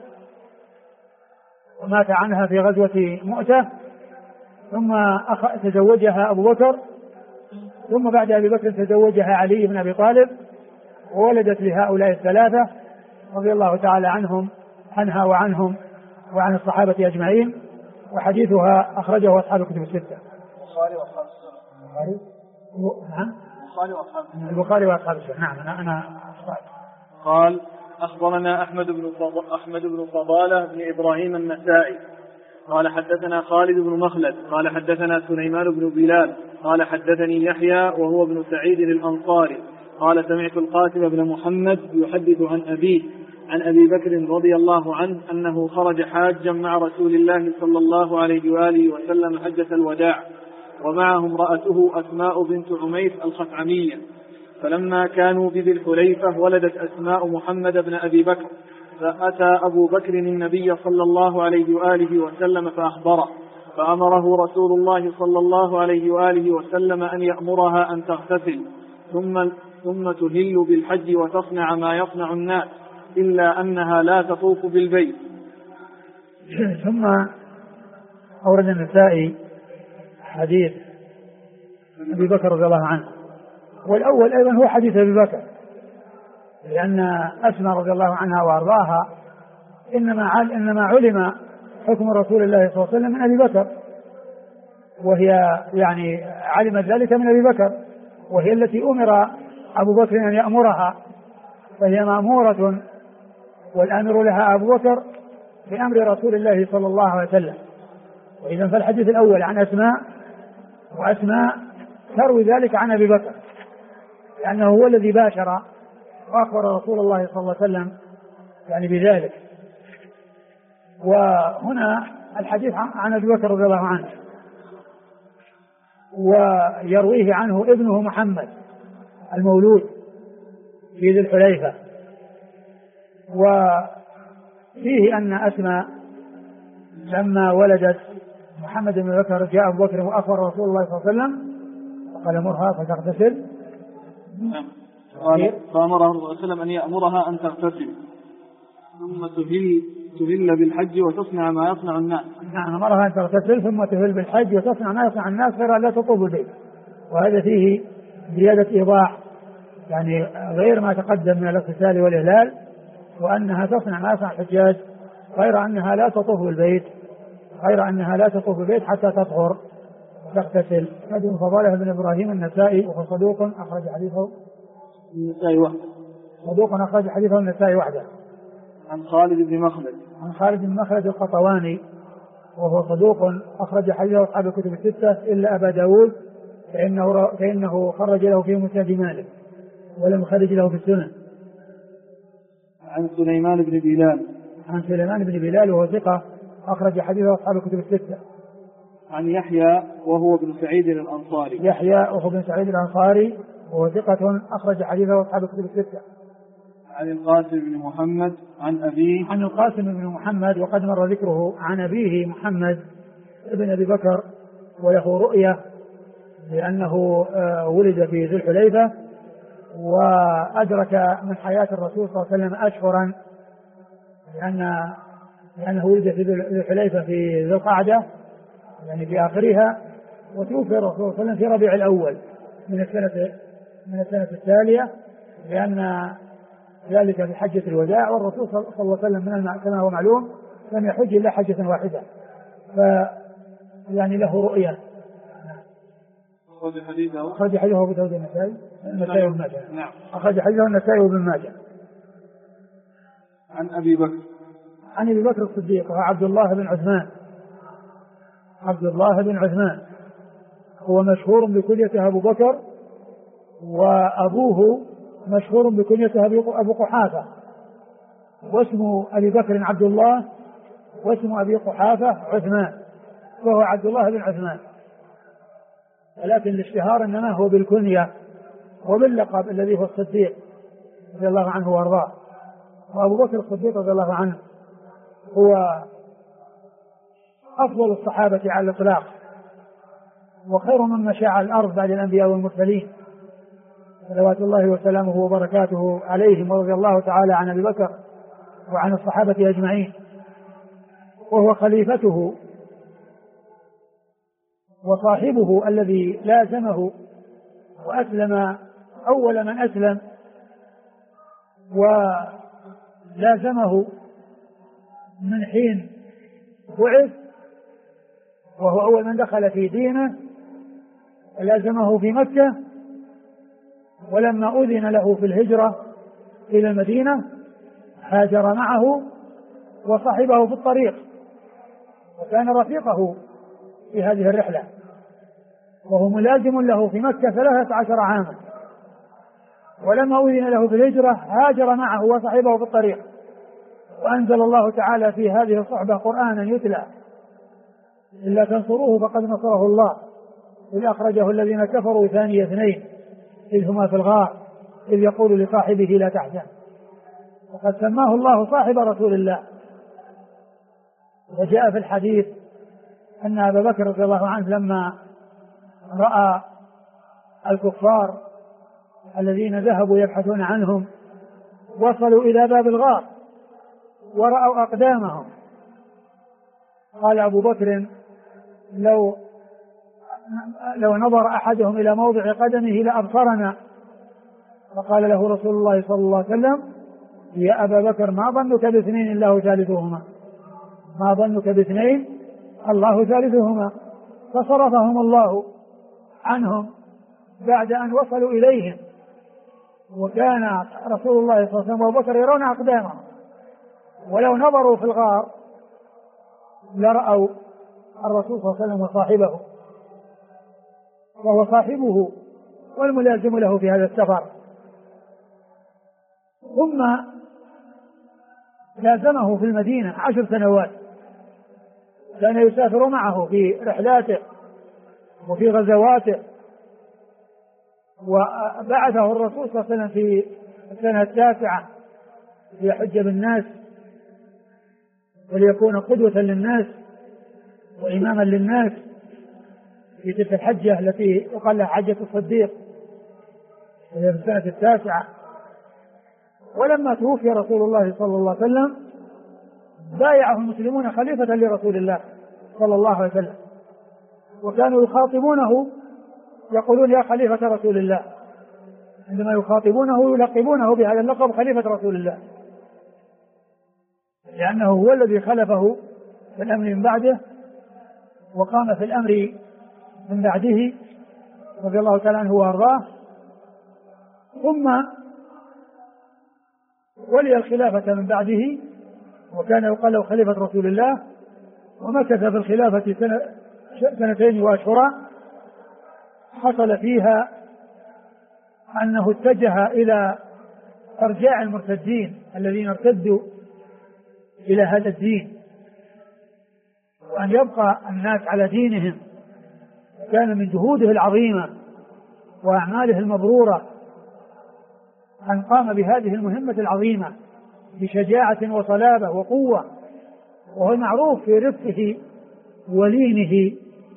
ومات عنها في غزوة مؤتة ثم تزوجها أبو بكر ثم بعد أبي بكر تزوجها علي بن أبي طالب وولدت لهؤلاء الثلاثة رضي الله تعالى عنها وعنهم وعن الصحابة أجمعين وحديثها أخرجه أصحاب الكتب الستة. البخاري وأصحاب السنة. نعم أنا قال أخبرنا أحمد بن فضالة بن إبراهيم النسائي قال حدثنا خالد بن مخلد قال حدثنا سليمان بن بلال قال حدثني يحيى وهو ابن سعيد الأنصاري قال سمعت القاسم بن محمد يحدث عن أبيه عن أبي بكر رضي الله عنه أنه خرج حاجا مع رسول الله صلى الله عليه وآله وسلم حجة الوداع ومعه امرأته أسماء بنت عميس الخثعمية فلما كانوا بذي الحليفة ولدت أسماء محمد بن أبي بكر فأتى أبو بكر النبي صلى الله عليه وآله وسلم فأخبره فأمره رسول الله صلى الله عليه وآله وسلم أن يأمرها أن تغتسل ثم تهل بالحج وتصنع ما يصنع الناس إلا أنها لا تطوف بالبيت. ثم أورد النسائي حديث أبي بكر رضي الله عنه والأول أيضا هو حديث أبي بكر لأن أسماء رضي الله عنها وأرضاها إنما علم حكم رسول الله صلى الله عليه وسلم من أبي بكر وهي يعني علمت ذلك من أبي بكر وهي التي أمر أبو بكر أن يأمرها فهي مأمورة والآمر لها أبو بكر بأمر رسول الله صلى الله عليه وسلم. وإذا فالحديث الأول عن أسماء وأسماء تروي ذلك عن أبي بكر لأنه هو الذي باشر وأخبر رسول الله صلى الله عليه وسلم يعني بذلك. وهنا الحديث عن أبي بكر رضي الله عنه ويرويه عنه ابنه محمد المولود في ذي الحليفة وفيه أن أسماء لما ولدت محمد بن بكر جاء أبو بكر وأخبر رسول الله صلى الله عليه وسلم وقال مرها فتغتسل فأمره صلى الله عليه وسلم أن يأمرها أن تغتسل ثم تهل بالحج وتصنع ما يصنع الناس. نعم أمرها أن تغتسل ثم تهل بالحج وتصنع ما يصنع الناس غير لا تطوف البيت. وهذا فيه زيادة إيضاح يعني غير ما تقدم من الاغتسال والإهلال وأنها تصنع ما يصنع الحجاج غير أنها لا تطوف بالبيت حتى تطهر وتغتسل. هذه فضاله بن إبراهيم النسائي وهو صدوق أخرج حديثه النسائي وحده. عن خالد بن مخلد القطواني وهو صدوق أخرج حديثه أصحاب الكتب الستة إلا أبا داود فإنه خرج له في مسند مالك ولم يخرج له في السنن. عن سليمان بن بلال وهو ثقة أخرج حديثه أصحاب الكتب الستة. عن يحيى وهو ابن سعيد الأنصاري وهو ثقة أخرج حديثه أصحاب الكتب الستة. عن القاسم بن محمد عن أبيه عن القاسم بن محمد وقد مر ذكره عن أبيه محمد ابن أبي بكر وله رؤية لأنه ولد في ذي الحليفة وأدرك من حياة الرسول صلى الله عليه وسلم أشهرا لأنه ولد في ذي الحليفة في ذي القعدة يعني في آخرها وتوفي الرسول صلى الله عليه وسلم في ربيع الأول من السنة التالية، لأن ذلك في حجة الوداع، والرسول صلى الله عليه وسلم كما هو معلوم لم يحج إلا حجة واحدة، يعني له رؤية. أخرج حديثه أبو داود النسائي وابن ماجه. نعم. أخرج حديثه النسائي وابن ماجه. عن أبي بكر الصديق وهو عبد الله بن عثمان هو مشهور بكنيته أبو بكر، وأبوه مشهور بكنيته أبو قحافة، واسم أبي بكر عبد الله واسم أبي قحافة عثمان، وهو عبد الله بن عثمان، ولكن الاشتهار إنما هو بالكنية وباللقب الذي هو الصديق رضي الله عنه وارضاه. وأبو بكر الصديق رضي الله عنه هو أفضل الصحابة على الإطلاق، وخير من مشى على الأرض بعد الأنبياء والمرسلين صلوات الله وسلامه وبركاته عليهم، ورضي الله تعالى عن أبي بكر وعن الصحابة أجمعين، وهو خليفته وصاحبه الذي لازمه وأسلم أول من أسلم، ولازمه من حين بعث، وهو أول من دخل في دينه، لازمه في مكة، ولما أذن له في الهجرة إلى المدينة هاجر معه وصحبه في الطريق، وكان رفيقه في هذه الرحلة، وهو ملازم له في مكة 13 عاما، ولما أذن له في الهجرة هاجر معه وصحبه في الطريق، وأنزل الله تعالى في هذه الصحبة قرآنا يتلى إلا تنصروه فقد نصره الله إذ أخرجه الذين كفروا ثاني اثنين إذ هما في الغار إذ يقول لصاحبه لا تحزن، وقد سماه الله صاحب رسول الله. وجاء في الحديث أن أبا بكر رضي الله عنه لما رأى الكفار الذين ذهبوا يبحثون عنهم وصلوا إلى باب الغار ورأوا أقدامهم، قال أبو بكر لو نظر أحدهم إلى موضع قدمه لأبصرنا، فقال له رسول الله صلى الله عليه وسلم يا أبا بكر ما ظنك باثنين الله ثالثهما، ما ظنك باثنين الله ثالثهما، فصرفهم الله عنهم بعد أن وصلوا إليهم، وكان رسول الله صلى الله عليه وسلم وأبو بكر يرون أقدامهم، ولو نظروا في الغار لرأوا الرسول صلى الله عليه وسلم وصاحبه، وهو صاحبه والملازم له في هذا السفر. ثم لازمه في المدينة 10 سنوات، كان يسافر معه في رحلاته وفي غزواته، وبعثه الرسول صلى الله عليه وسلم في السنة 9 ليحج بالناس وليكون قدوة للناس وإماما للناس في تلك الحجة التي يقال لها حجة الصديق، وهي في السنة 9. ولما توفي رسول الله صلى الله عليه وسلم بايعه المسلمون خليفة لرسول الله صلى الله عليه وسلم، وكانوا يخاطبونه يقولون يا خليفة رسول الله، عندما يخاطبونه يلقبونه بهذا اللقب خليفة رسول الله، لأنه هو الذي خلفه في الأمر من بعده وقام في الأمر من بعده رضي الله تعالى عنه وأرضاه. ثم ولي الخلافة من بعده، وكان يقال له خليفة رسول الله، ومكث في الخلافة 2 وأشهرا، حصل فيها أنه اتجه إلى إرجاع المرتدين الذين ارتدوا إلى هذا الدين، وأن يبقى الناس على دينهم. كان من جهوده العظيمة وأعماله المبرورة أن قام بهذه المهمة العظيمة بشجاعة وصلابة وقوة، وهو معروف في رفقه ولينه،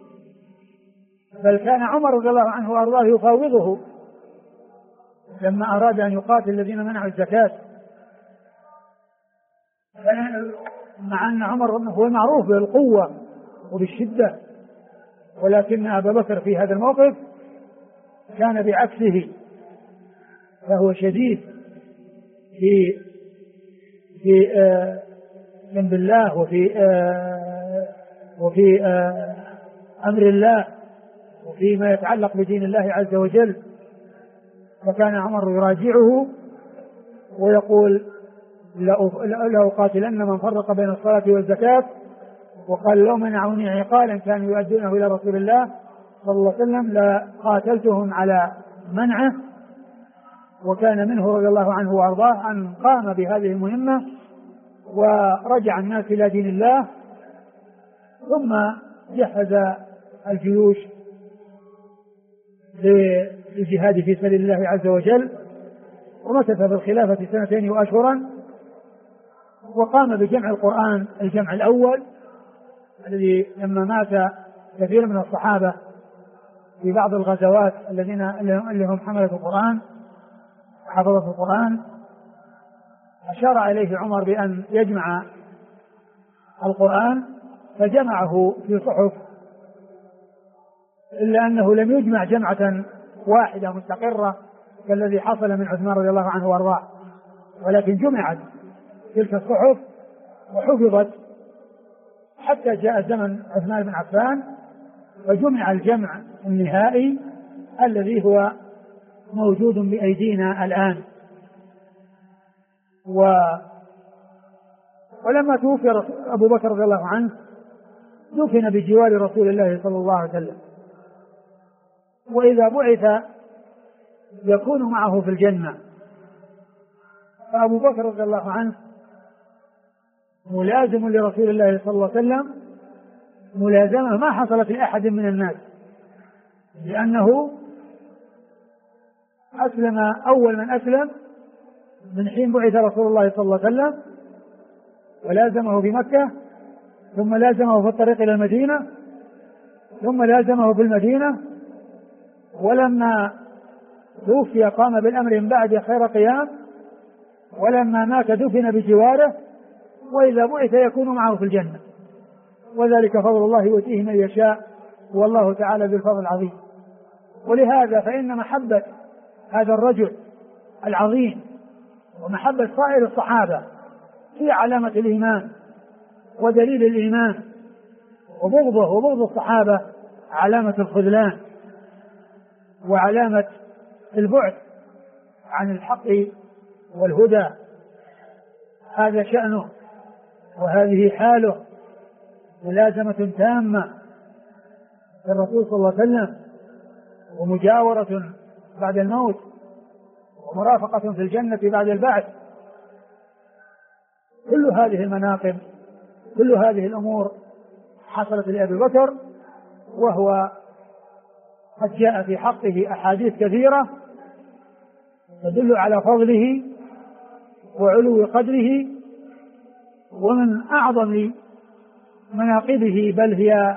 بل كان عمر رضي الله عنه وأرضاه يفاوضه لما أراد أن يقاتل الذين منعوا الزكاة، مع أن عمر هو معروف بالقوة وبالشدة ولكن أبا بكر في هذا الموقف كان بعكسه، فهو شديد في جنب الله وفي أمر الله وفيما يتعلق بدين الله عز وجل. فكان عمر يراجعه ويقول لأقاتلن من فرق بين الصلاة والزكاة، وقال لو منعوني عقالا كانوا يؤدونه إلى رسول الله صلى الله عليه وسلم لقاتلتهم على منعه. وكان منه رضي الله عنه وأرضاه أن قام بهذه المهمة ورجع الناس إلى دين الله، ثم جهز الجيوش للجهاد في سبيل الله عز وجل، ومكث في الخلافة 2 وأشهرا، وقام بجمع القرآن الجمع الأول الذي لما مات كثير من الصحابة في بعض الغزوات اللي هم حملة القرآن وحفظة القرآن، أشار إليه عمر بأن يجمع القرآن فجمعه في صحف، إلا أنه لم يجمع جمعة واحدة مستقرة كالذي حصل من عثمان رضي الله عنه وارضاه، ولكن جمعت تلك الصحف وحفظت حتى جاء زمن عثمان بن عفان فجمع الجمع النهائي الذي هو موجود بأيدينا الآن. ولما توفي أبو بكر رضي الله عنه دفن بجوار رسول الله صلى الله عليه وسلم، وإذا بعث يكون معه في الجنة. فأبو بكر رضي الله عنه ملازم لرسول الله صلى الله عليه وسلم ملازمة ما حصلت لأحد من الناس، لأنه أسلم أول من أسلم من حين بعث رسول الله صلى الله عليه وسلم، ولازمه في مكة، ثم لازمه في الطريق إلى المدينة، ثم لازمه في المدينة، ولما توفي قام بالأمر من بعد خير قيام، ولما مات دفن بجواره، وإذا بعث يكون معه في الجنة، وذلك فضل الله يؤتيه من يشاء والله تعالى بالفضل العظيم. ولهذا فإن محبة هذا الرجل العظيم ومحبة سائر الصحابة هي علامة الإيمان ودليل الإيمان، وبغض الصحابة علامة الخذلان وعلامة البعد عن الحق والهدى. هذا شأنه وهذه حاله، ملازمة تامة للرسول صلى الله عليه وسلم، ومجاورة بعد الموت، ومرافقة في الجنة بعد البعث. كل هذه المناقب، كل هذه الأمور حصلت لأبي بكر، وهو قد جاء في حقه أحاديث كثيرة تدل على فضله وعلو قدره. ومن أعظم مناقبه، بل هي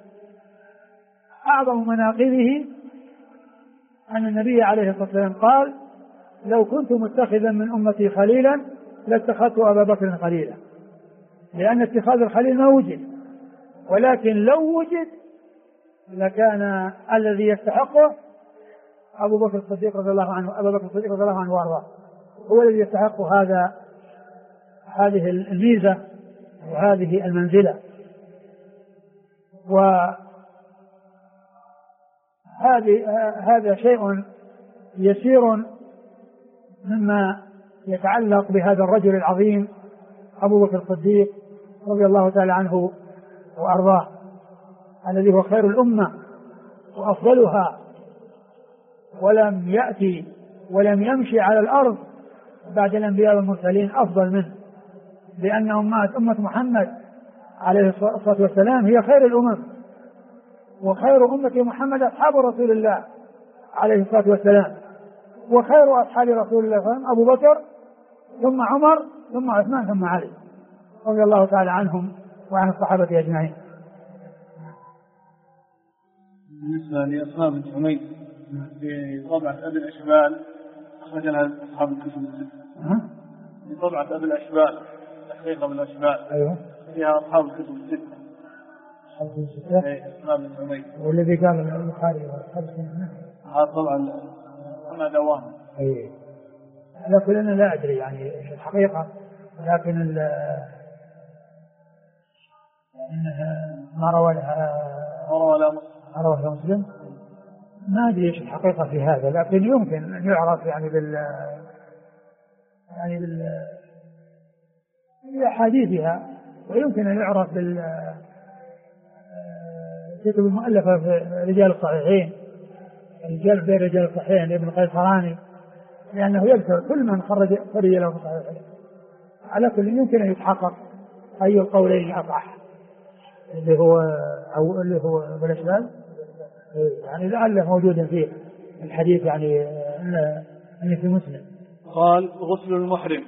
أعظم مناقبه، أن النبي عليه الصلاة والسلام قال: لو كنت متخذا من أمتي خليلا لاتخذت أبا بكر خليلا. لأن اتخاذ الخليل ما وجد، ولكن لو وجد لكان الذي يستحقه أبو بكر الصديق رضي الله عنه، أبا بكر الصديق رضي الله عنه وارضاه، هو الذي يستحق هذه الميزة وهذه المنزلة. هذا شيء يسير مما يتعلق بهذا الرجل العظيم أبو بكر الصديق رضي الله تعالى عنه وأرضاه، الذي هو خير الأمة وأفضلها، ولم يأتي ولم يمشي على الأرض بعد الأنبياء والمرسلين أفضل منه، لأن أمة محمد عليه الصلاة والسلام هي خير الأمم، وخير أمة محمد أصحاب رسول الله عليه الصلاة والسلام، وخير أصحاب رسول الله صلى الله عليه وسلم أبو بكر ثم عمر ثم عثمان ثم علي رضي الله تعالى عنهم وعن الصحابة أجمعين. بالنسبة لأصحاب بن حميد في طبعة أبي الأشبال أخرج لها أصحاب الكتب الستة. في طبعة أبي الأشبال تحقيق أبي الأشبال، أيوه، فيها أصحاب الكتب الستة. والذي قال البخاري هذا طبعا ما دوام. لكن أنا لا أدري يعني إيش الحقيقة، لكن ما روى لها مسلم. ما أدري إيش الحقيقة في هذا، لكن يمكن أن يعرف يعني بأحاديثها، ويمكن أن يعرف الكتب المؤلفة في رجال الصحيحين، الجلب بين رجال الصحيحين ابن قيصراني، لأنه يذكر كل من خرج له في الصحيحين. على كل يمكن أن يتحقق أي القولين أصح، اللي هو بالأسباب، يعني لعله موجودا فيه الحديث يعني أن في مسلم. قال غسل المحرم.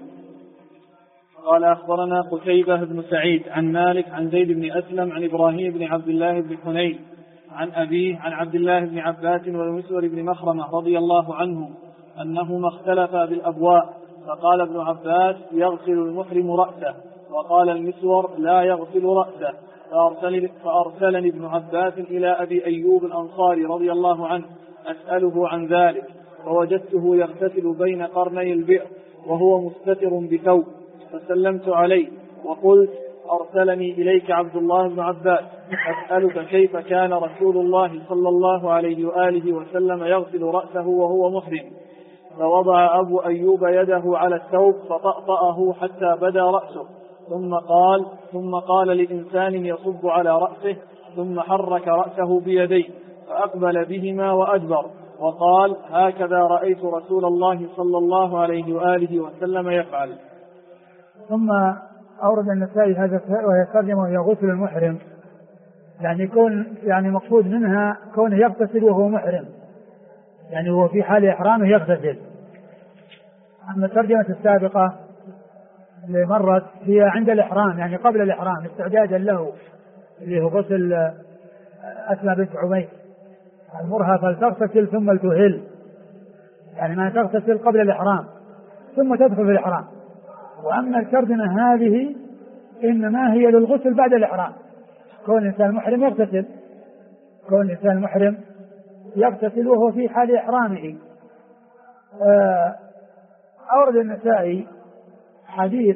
قال أخبرنا قتيبة بن سعيد عن مالك عن زيد بن أسلم عن إبراهيم بن عبد الله بن حنين عن أبيه عن عبد الله بن عباس والمسور بن مخرمة رضي الله عنه أنهما اختلفا بالأبواء، فقال ابن عباس يغسل المحرم رأسه، وقال المسور لا يغسل رأسه. فأرسلني ابن عباس إلى أبي أيوب الأنصاري رضي الله عنه أسأله عن ذلك، فوجدته يغتسل بين قرني البئر وهو مستتر بثوب، فسلمت عليه وقلت أرسلني إليك عبد الله بن عباس أسألك كيف كان رسول الله صلى الله عليه وآله وسلم يغسل رأسه وهو محرم؟ فوضع أبو أيوب يده على الثوب فطأطأه حتى بدا رأسه، ثم قال لإنسان يصب على رأسه، ثم حرك رأسه بيديه فأقبل بهما وأدبر، وقال هكذا رأيت رسول الله صلى الله عليه وآله وسلم يفعل. ثم أورد النسائي هذا وهي ترجمة وهي غسل المحرم، يعني يكون يعني مقصود منها كونه يغتسل وهو محرم، يعني هو في حال إحرامه يغتسل. أما الترجمة السابقة اللي مرت هي عند الإحرام، يعني قبل الإحرام استعدادا له، اللي هو غسل أسماء بنت عمير المرها فلتغتسل ثم لتهل، يعني ما تغتسل قبل الإحرام ثم تدخل في الإحرام. وأما الترجمة هذه إنما هي للغسل بعد الإحرام، كون الإنسان محرم يغتسل، كون الإنسان محرم يغتسل وهو في حال إحرامه. أورد النسائي حديث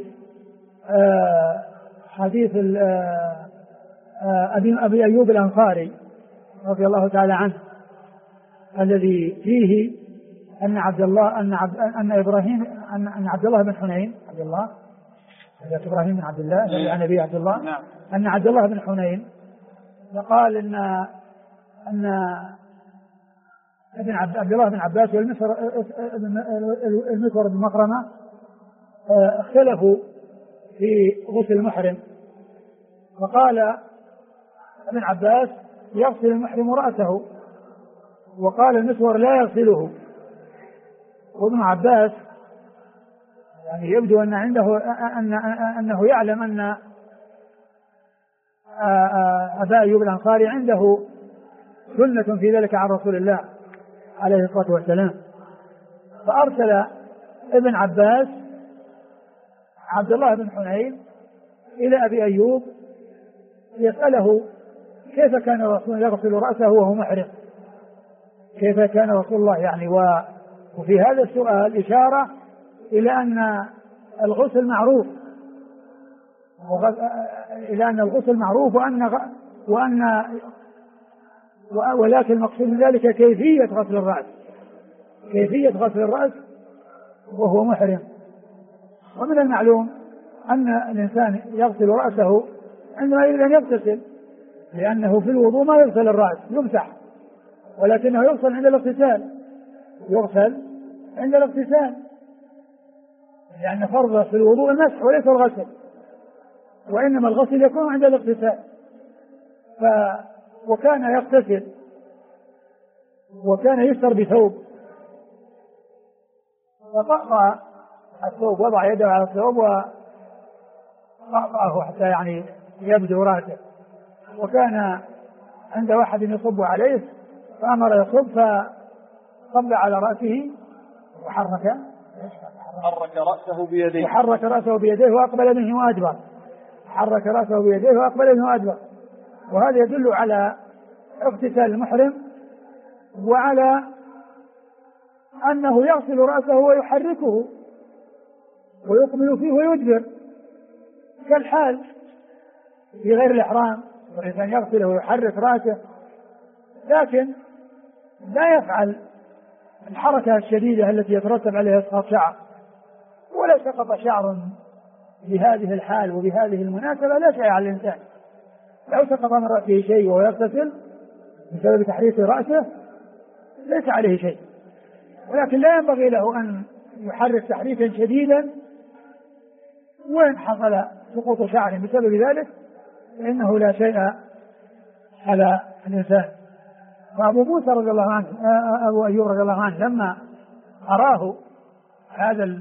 أبي أيوب الأنصاري رضي الله تعالى عنه، الذي فيه أن عبد الله أن إبراهيم أن عبد الله بن حنين إبراهيم بن عبد الله عن أبي عبد الله أن عبد الله بن حنين فقال أن ابن عبد الله بن عباس والمسور بن مخرمة اختلفوا في غسل المحرم، فقال ابن عباس يغسل المحرم رأسه، وقال المسور لا يغسله. وابن عباس يعني يبدو أن عنده أنه يعلم أن أبا أيوب الأنصاري عنده سنة في ذلك عن رسول الله عليه الصلاة والسلام، فأرسل ابن عباس عبد الله بن حنين إلى أبي أيوب يسأله كيف كان الرسول يغسل رأسه وهو محرم، كيف كان رسول الله يعني. وفي هذا السؤال إشارة إلى أن الغسل معروف، ولكن المقصود من ذلك كيفية غسل الرأس وهو محرم. ومن المعلوم أن الإنسان يغسل رأسه عندما يريد أن يغتسل، لأنه في الوضوء ما يغسل الرأس يمسح، ولكنه يغسل عند الاغتسال، لأن فرض في الوضوء المسح وليس الغسل، وإنما الغسل يكون عند الاغتسال. وكان يغتسل وكان يستر بثوب، فقطع الثوب، وضع يده على الثوب وقطعه حتى يعني يبدو رأسه، وكان عند واحد يصب عليه فأمر يصب، فصب على رأسه وحرك رأسه بيديه وأقبل منه وأدبر، وهذا يدل على اغتسال المحرم وعلى أنه يغسل رأسه ويحركه ويقبل فيه ويدبر كالحال في غير الإحرام، والإنسان يغسله ويحرك رأسه، لكن لا يفعل الحركة الشديدة التي يترتب عليها إسقاط شعر. ولا سقط شعر بهذه الحال وبهذه المناسبة لا شيء على الإنسان. لو سقط من رأسه شيء وهو يغتسل بسبب تحريك رأسه ليس عليه شيء، ولكن لا ينبغي له أن يحرك تحريكا شديدا، وإن حصل سقوط شعر بسبب ذلك فإنه لا شيء على الإنسان. وأبو موسى رضي الله عنه أبو أيوب رضي الله عنه لما أراه هذا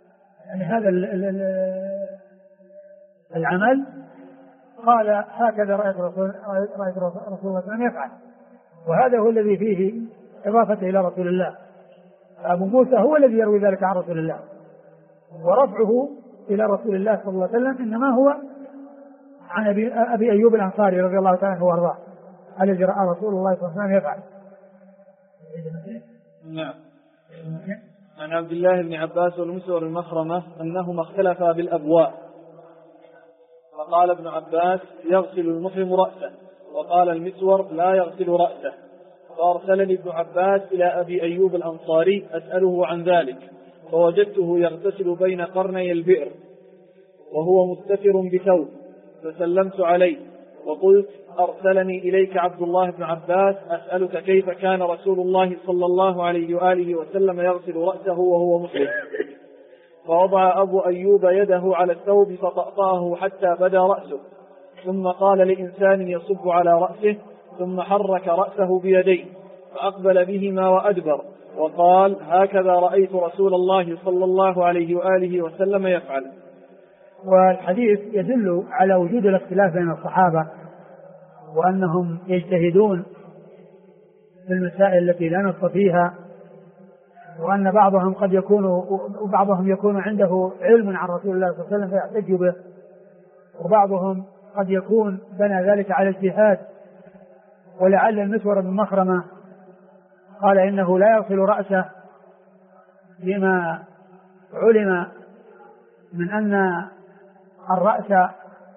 العمل قال هكذا رأيت رسول الله صلى الله عليه وسلم يفعل، وهذا هو الذي فيه إضافة إلى رسول الله. أبو موسى هو الذي يروي ذلك عن رسول الله، ورفعه إلى رسول الله صلى الله عليه وسلم إنما هو عن أبي أيوب الأنصاري رضي الله تعالى عنه وارضاه الذي رأى رسول الله صلى الله عليه وسلم يفعل. نعم. عن عبد الله بن عباس والمسور المخرمة أنهما اختلفا بالأبواء، فقال ابن عباس يغسل المحرم رأسه، وقال المسور لا يغسل رأسه. فأرسلني ابن عباس إلى أبي أيوب الأنصاري أسأله عن ذلك، فوجدته يغتسل بين قرني البئر وهو مستتر بثوب، فسلمت عليه وقلت أرسلني إليك عبد الله بن عباس أسألك كيف كان رسول الله صلى الله عليه وآله وسلم يغسل رأسه وهو محرم. فوضع أبو أيوب يده على الثوب فطأطأه حتى بدا رأسه، ثم قال لإنسان يصب على رأسه، ثم حرك رأسه بيديه فأقبل بهما وأدبر، وقال هكذا رأيت رسول الله صلى الله عليه وآله وسلم يفعل. والحديث يدل على وجود الاختلاف بين الصحابة، وأنهم يجتهدون في المسائل التي لا نص فيها، وأن بعضهم يكون عنده علم عن رسول الله صلى الله عليه وسلم فيحتج به، وبعضهم قد يكون بنى ذلك على اجتهاد. ولعل المسور بن مخرمة قال إنه لا يغسل رأسه لما علم من أن الرأس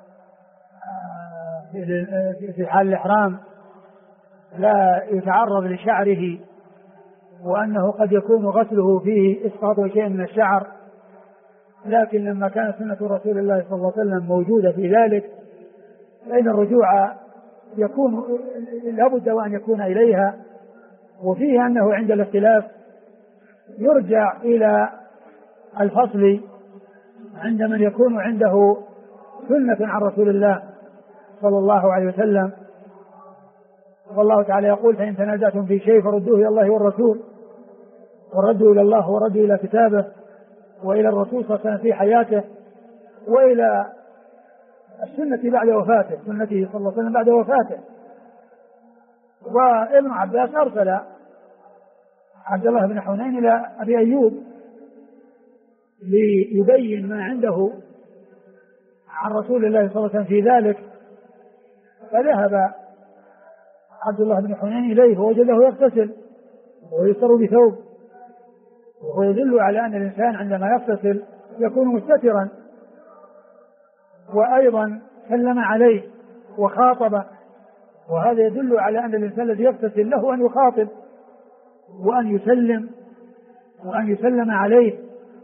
في حال الإحرام لا يتعرض لشعره، وأنه قد يكون غسله فيه إسقاط شيء من الشعر، لكن لما كانت سنة رسول الله صلى الله عليه وسلم موجودة في ذلك فإن الرجوع يكون لابد وأن يكون إليها. وفيه أنه عند الاختلاف يرجع إلى الفصل عند من يكون عنده سنة عن رسول الله صلى الله عليه وسلم. والله تعالى يقول فإن تنازعتم في شيء فردوه إلى الله والرسول، وردوا إلى الله وردوا إلى كتابه وإلى الرسول صلى الله عليه وسلم في حياته، وإلى السنة بعد وفاته، سنته صلى الله عليه وسلم بعد وفاته. وابن عباس أرسل عبد الله بن حنين إلى أبي أيوب ليبين ما عنده عن رسول الله صلى الله عليه وسلم في ذلك، فذهب عبد الله بن حنين إليه ووجده يغتسل ويستر بثوب، وهو يدل على أن الإنسان عندما يغتسل يكون مستترا. وأيضا سلم عليه وخاطب، وهذا يدل على أن الإنسان الذي يغتسل له أن يخاطب وأن يسلم عليه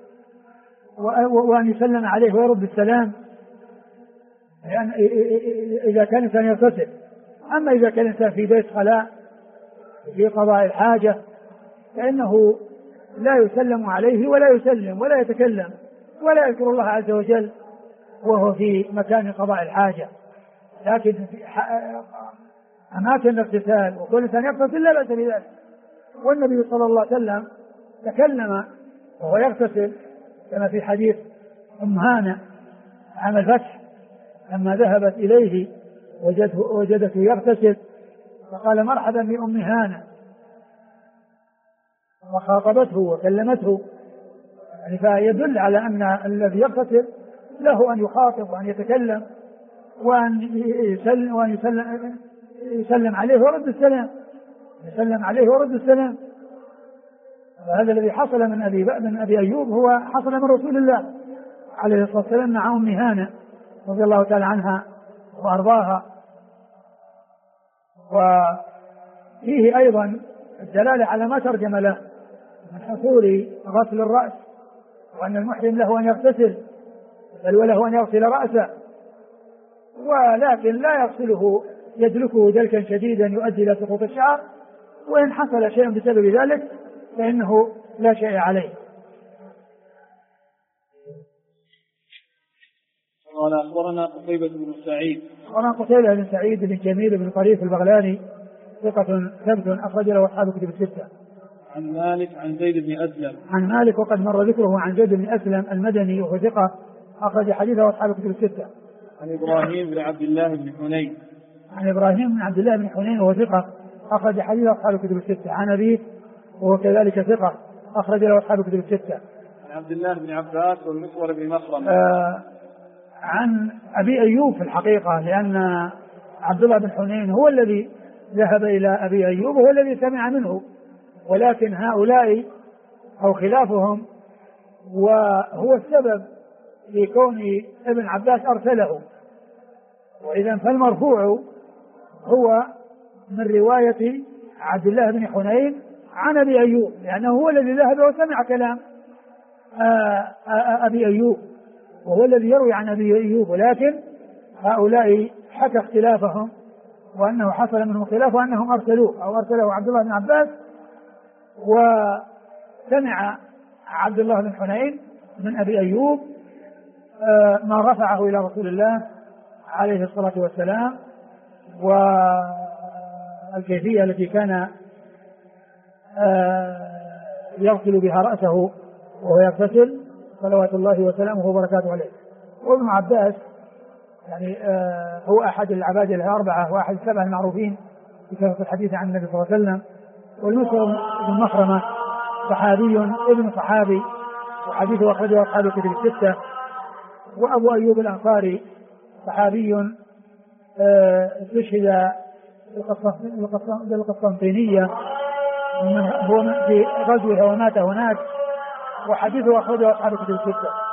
ويرد السلام، يعني إذا كان الإنسان يغتسل. أما إذا كان الإنسان في بيت خلاء في قضاء الحاجة فإنه لا يسلم عليه ولا يسلم ولا يتكلم ولا يذكر الله عز وجل وهو في مكان قضاء الحاجة. لكن في أماكن الاغتسال وكل إنسان يغتسل لا بأس بذلك. والنبي صلى الله عليه وسلم تكلم وهو يغتسل كما في حديث أم هانة عام الفتح لما ذهبت إليه وجدته يغتسل فقال مرحبا بأم هانة، وخاطبته وكلمته، يعني فيدل على أن الذي يغتسل له أن يخاطب وأن يتكلم وأن يسلم عليه ورد السلام، يسلم عليه ورد السلام. وهذا الذي حصل من أبي أيوب هو حصل من رسول الله عليه الصلاة والسلام مع أم هانة رضي الله تعالى عنها وأرضاها. وفيه أيضا الدلالة على ما ترجم له من حصول غسل الرأس، وأن المحرم له أن يغتسل بل وله أن يغسل رأسه، ولكن لا يغسله يدلكه دلكا شديدا يؤدي إلى سقوط الشعر، وإن حصل شيء بسبب ذلك فإنه لا شيء عليه. قال أخبرنا قتيبة بن سعيد. أخبرنا قتيبة بن سعيد بن جميل بن طريف البغلاني ثقة ثبت أخرج له أصحاب الكتب الستة. عن مالك عن زيد بن أسلم. عن مالك وقد مر ذكره عن زيد بن أسلم المدني وهو ثقة أخرج حديثه أصحاب الكتب الستة. عن إبراهيم بن عبد الله بن حنين. عن إبراهيم بن عبد الله بن حنين وهو ثقة أخرج حديثه أصحاب الكتب الستة. عن أبيه وهو كذلك ثقة أخرج له أصحاب الكتب الستة. عن عبد الله بن عباس والمسور بن مخرمة. عن أبي أيوب في الحقيقة، لأن عبد الله بن حنين هو الذي ذهب إلى أبي أيوب وهو الذي سمع منه، ولكن هؤلاء أو خلافهم وهو السبب في كون ابن عباس أرسله. وإذا فالمرفوع هو من رواية عبد الله بن حنين عن أبي أيوب، لأنه هو الذي ذهب وسمع كلام أبي أيوب وهو الذي يروي عن أبي أيوب، ولكن هؤلاء حكى اختلافهم وأنه حصل منهم خلاف وأنهم أرسلوه أو أرسله عبد الله بن عباس، وسمع عبد الله بن حنين من أبي أيوب ما رفعه إلى رسول الله عليه الصلاة والسلام، والكيفية التي كان يغسل بها رأسه وهو يغتسل صلوات الله وسلامه وبركاته عليه. وابن عباس يعني هو أحد العباد الأربعة وأحد السبعة المعروفين بكثرة الحديث عن النبي صلى الله عليه وسلم. والمسور بن مخرمة صحابي ابن صحابي وحديثه أخرجه أصحاب الكتب الستة. وأبو أيوب الأنصاري صحابي استشهد بالقسطنطينية هو في غزوه ومات هناك، وحديثه أخرجه أصحاب الكتب الستة.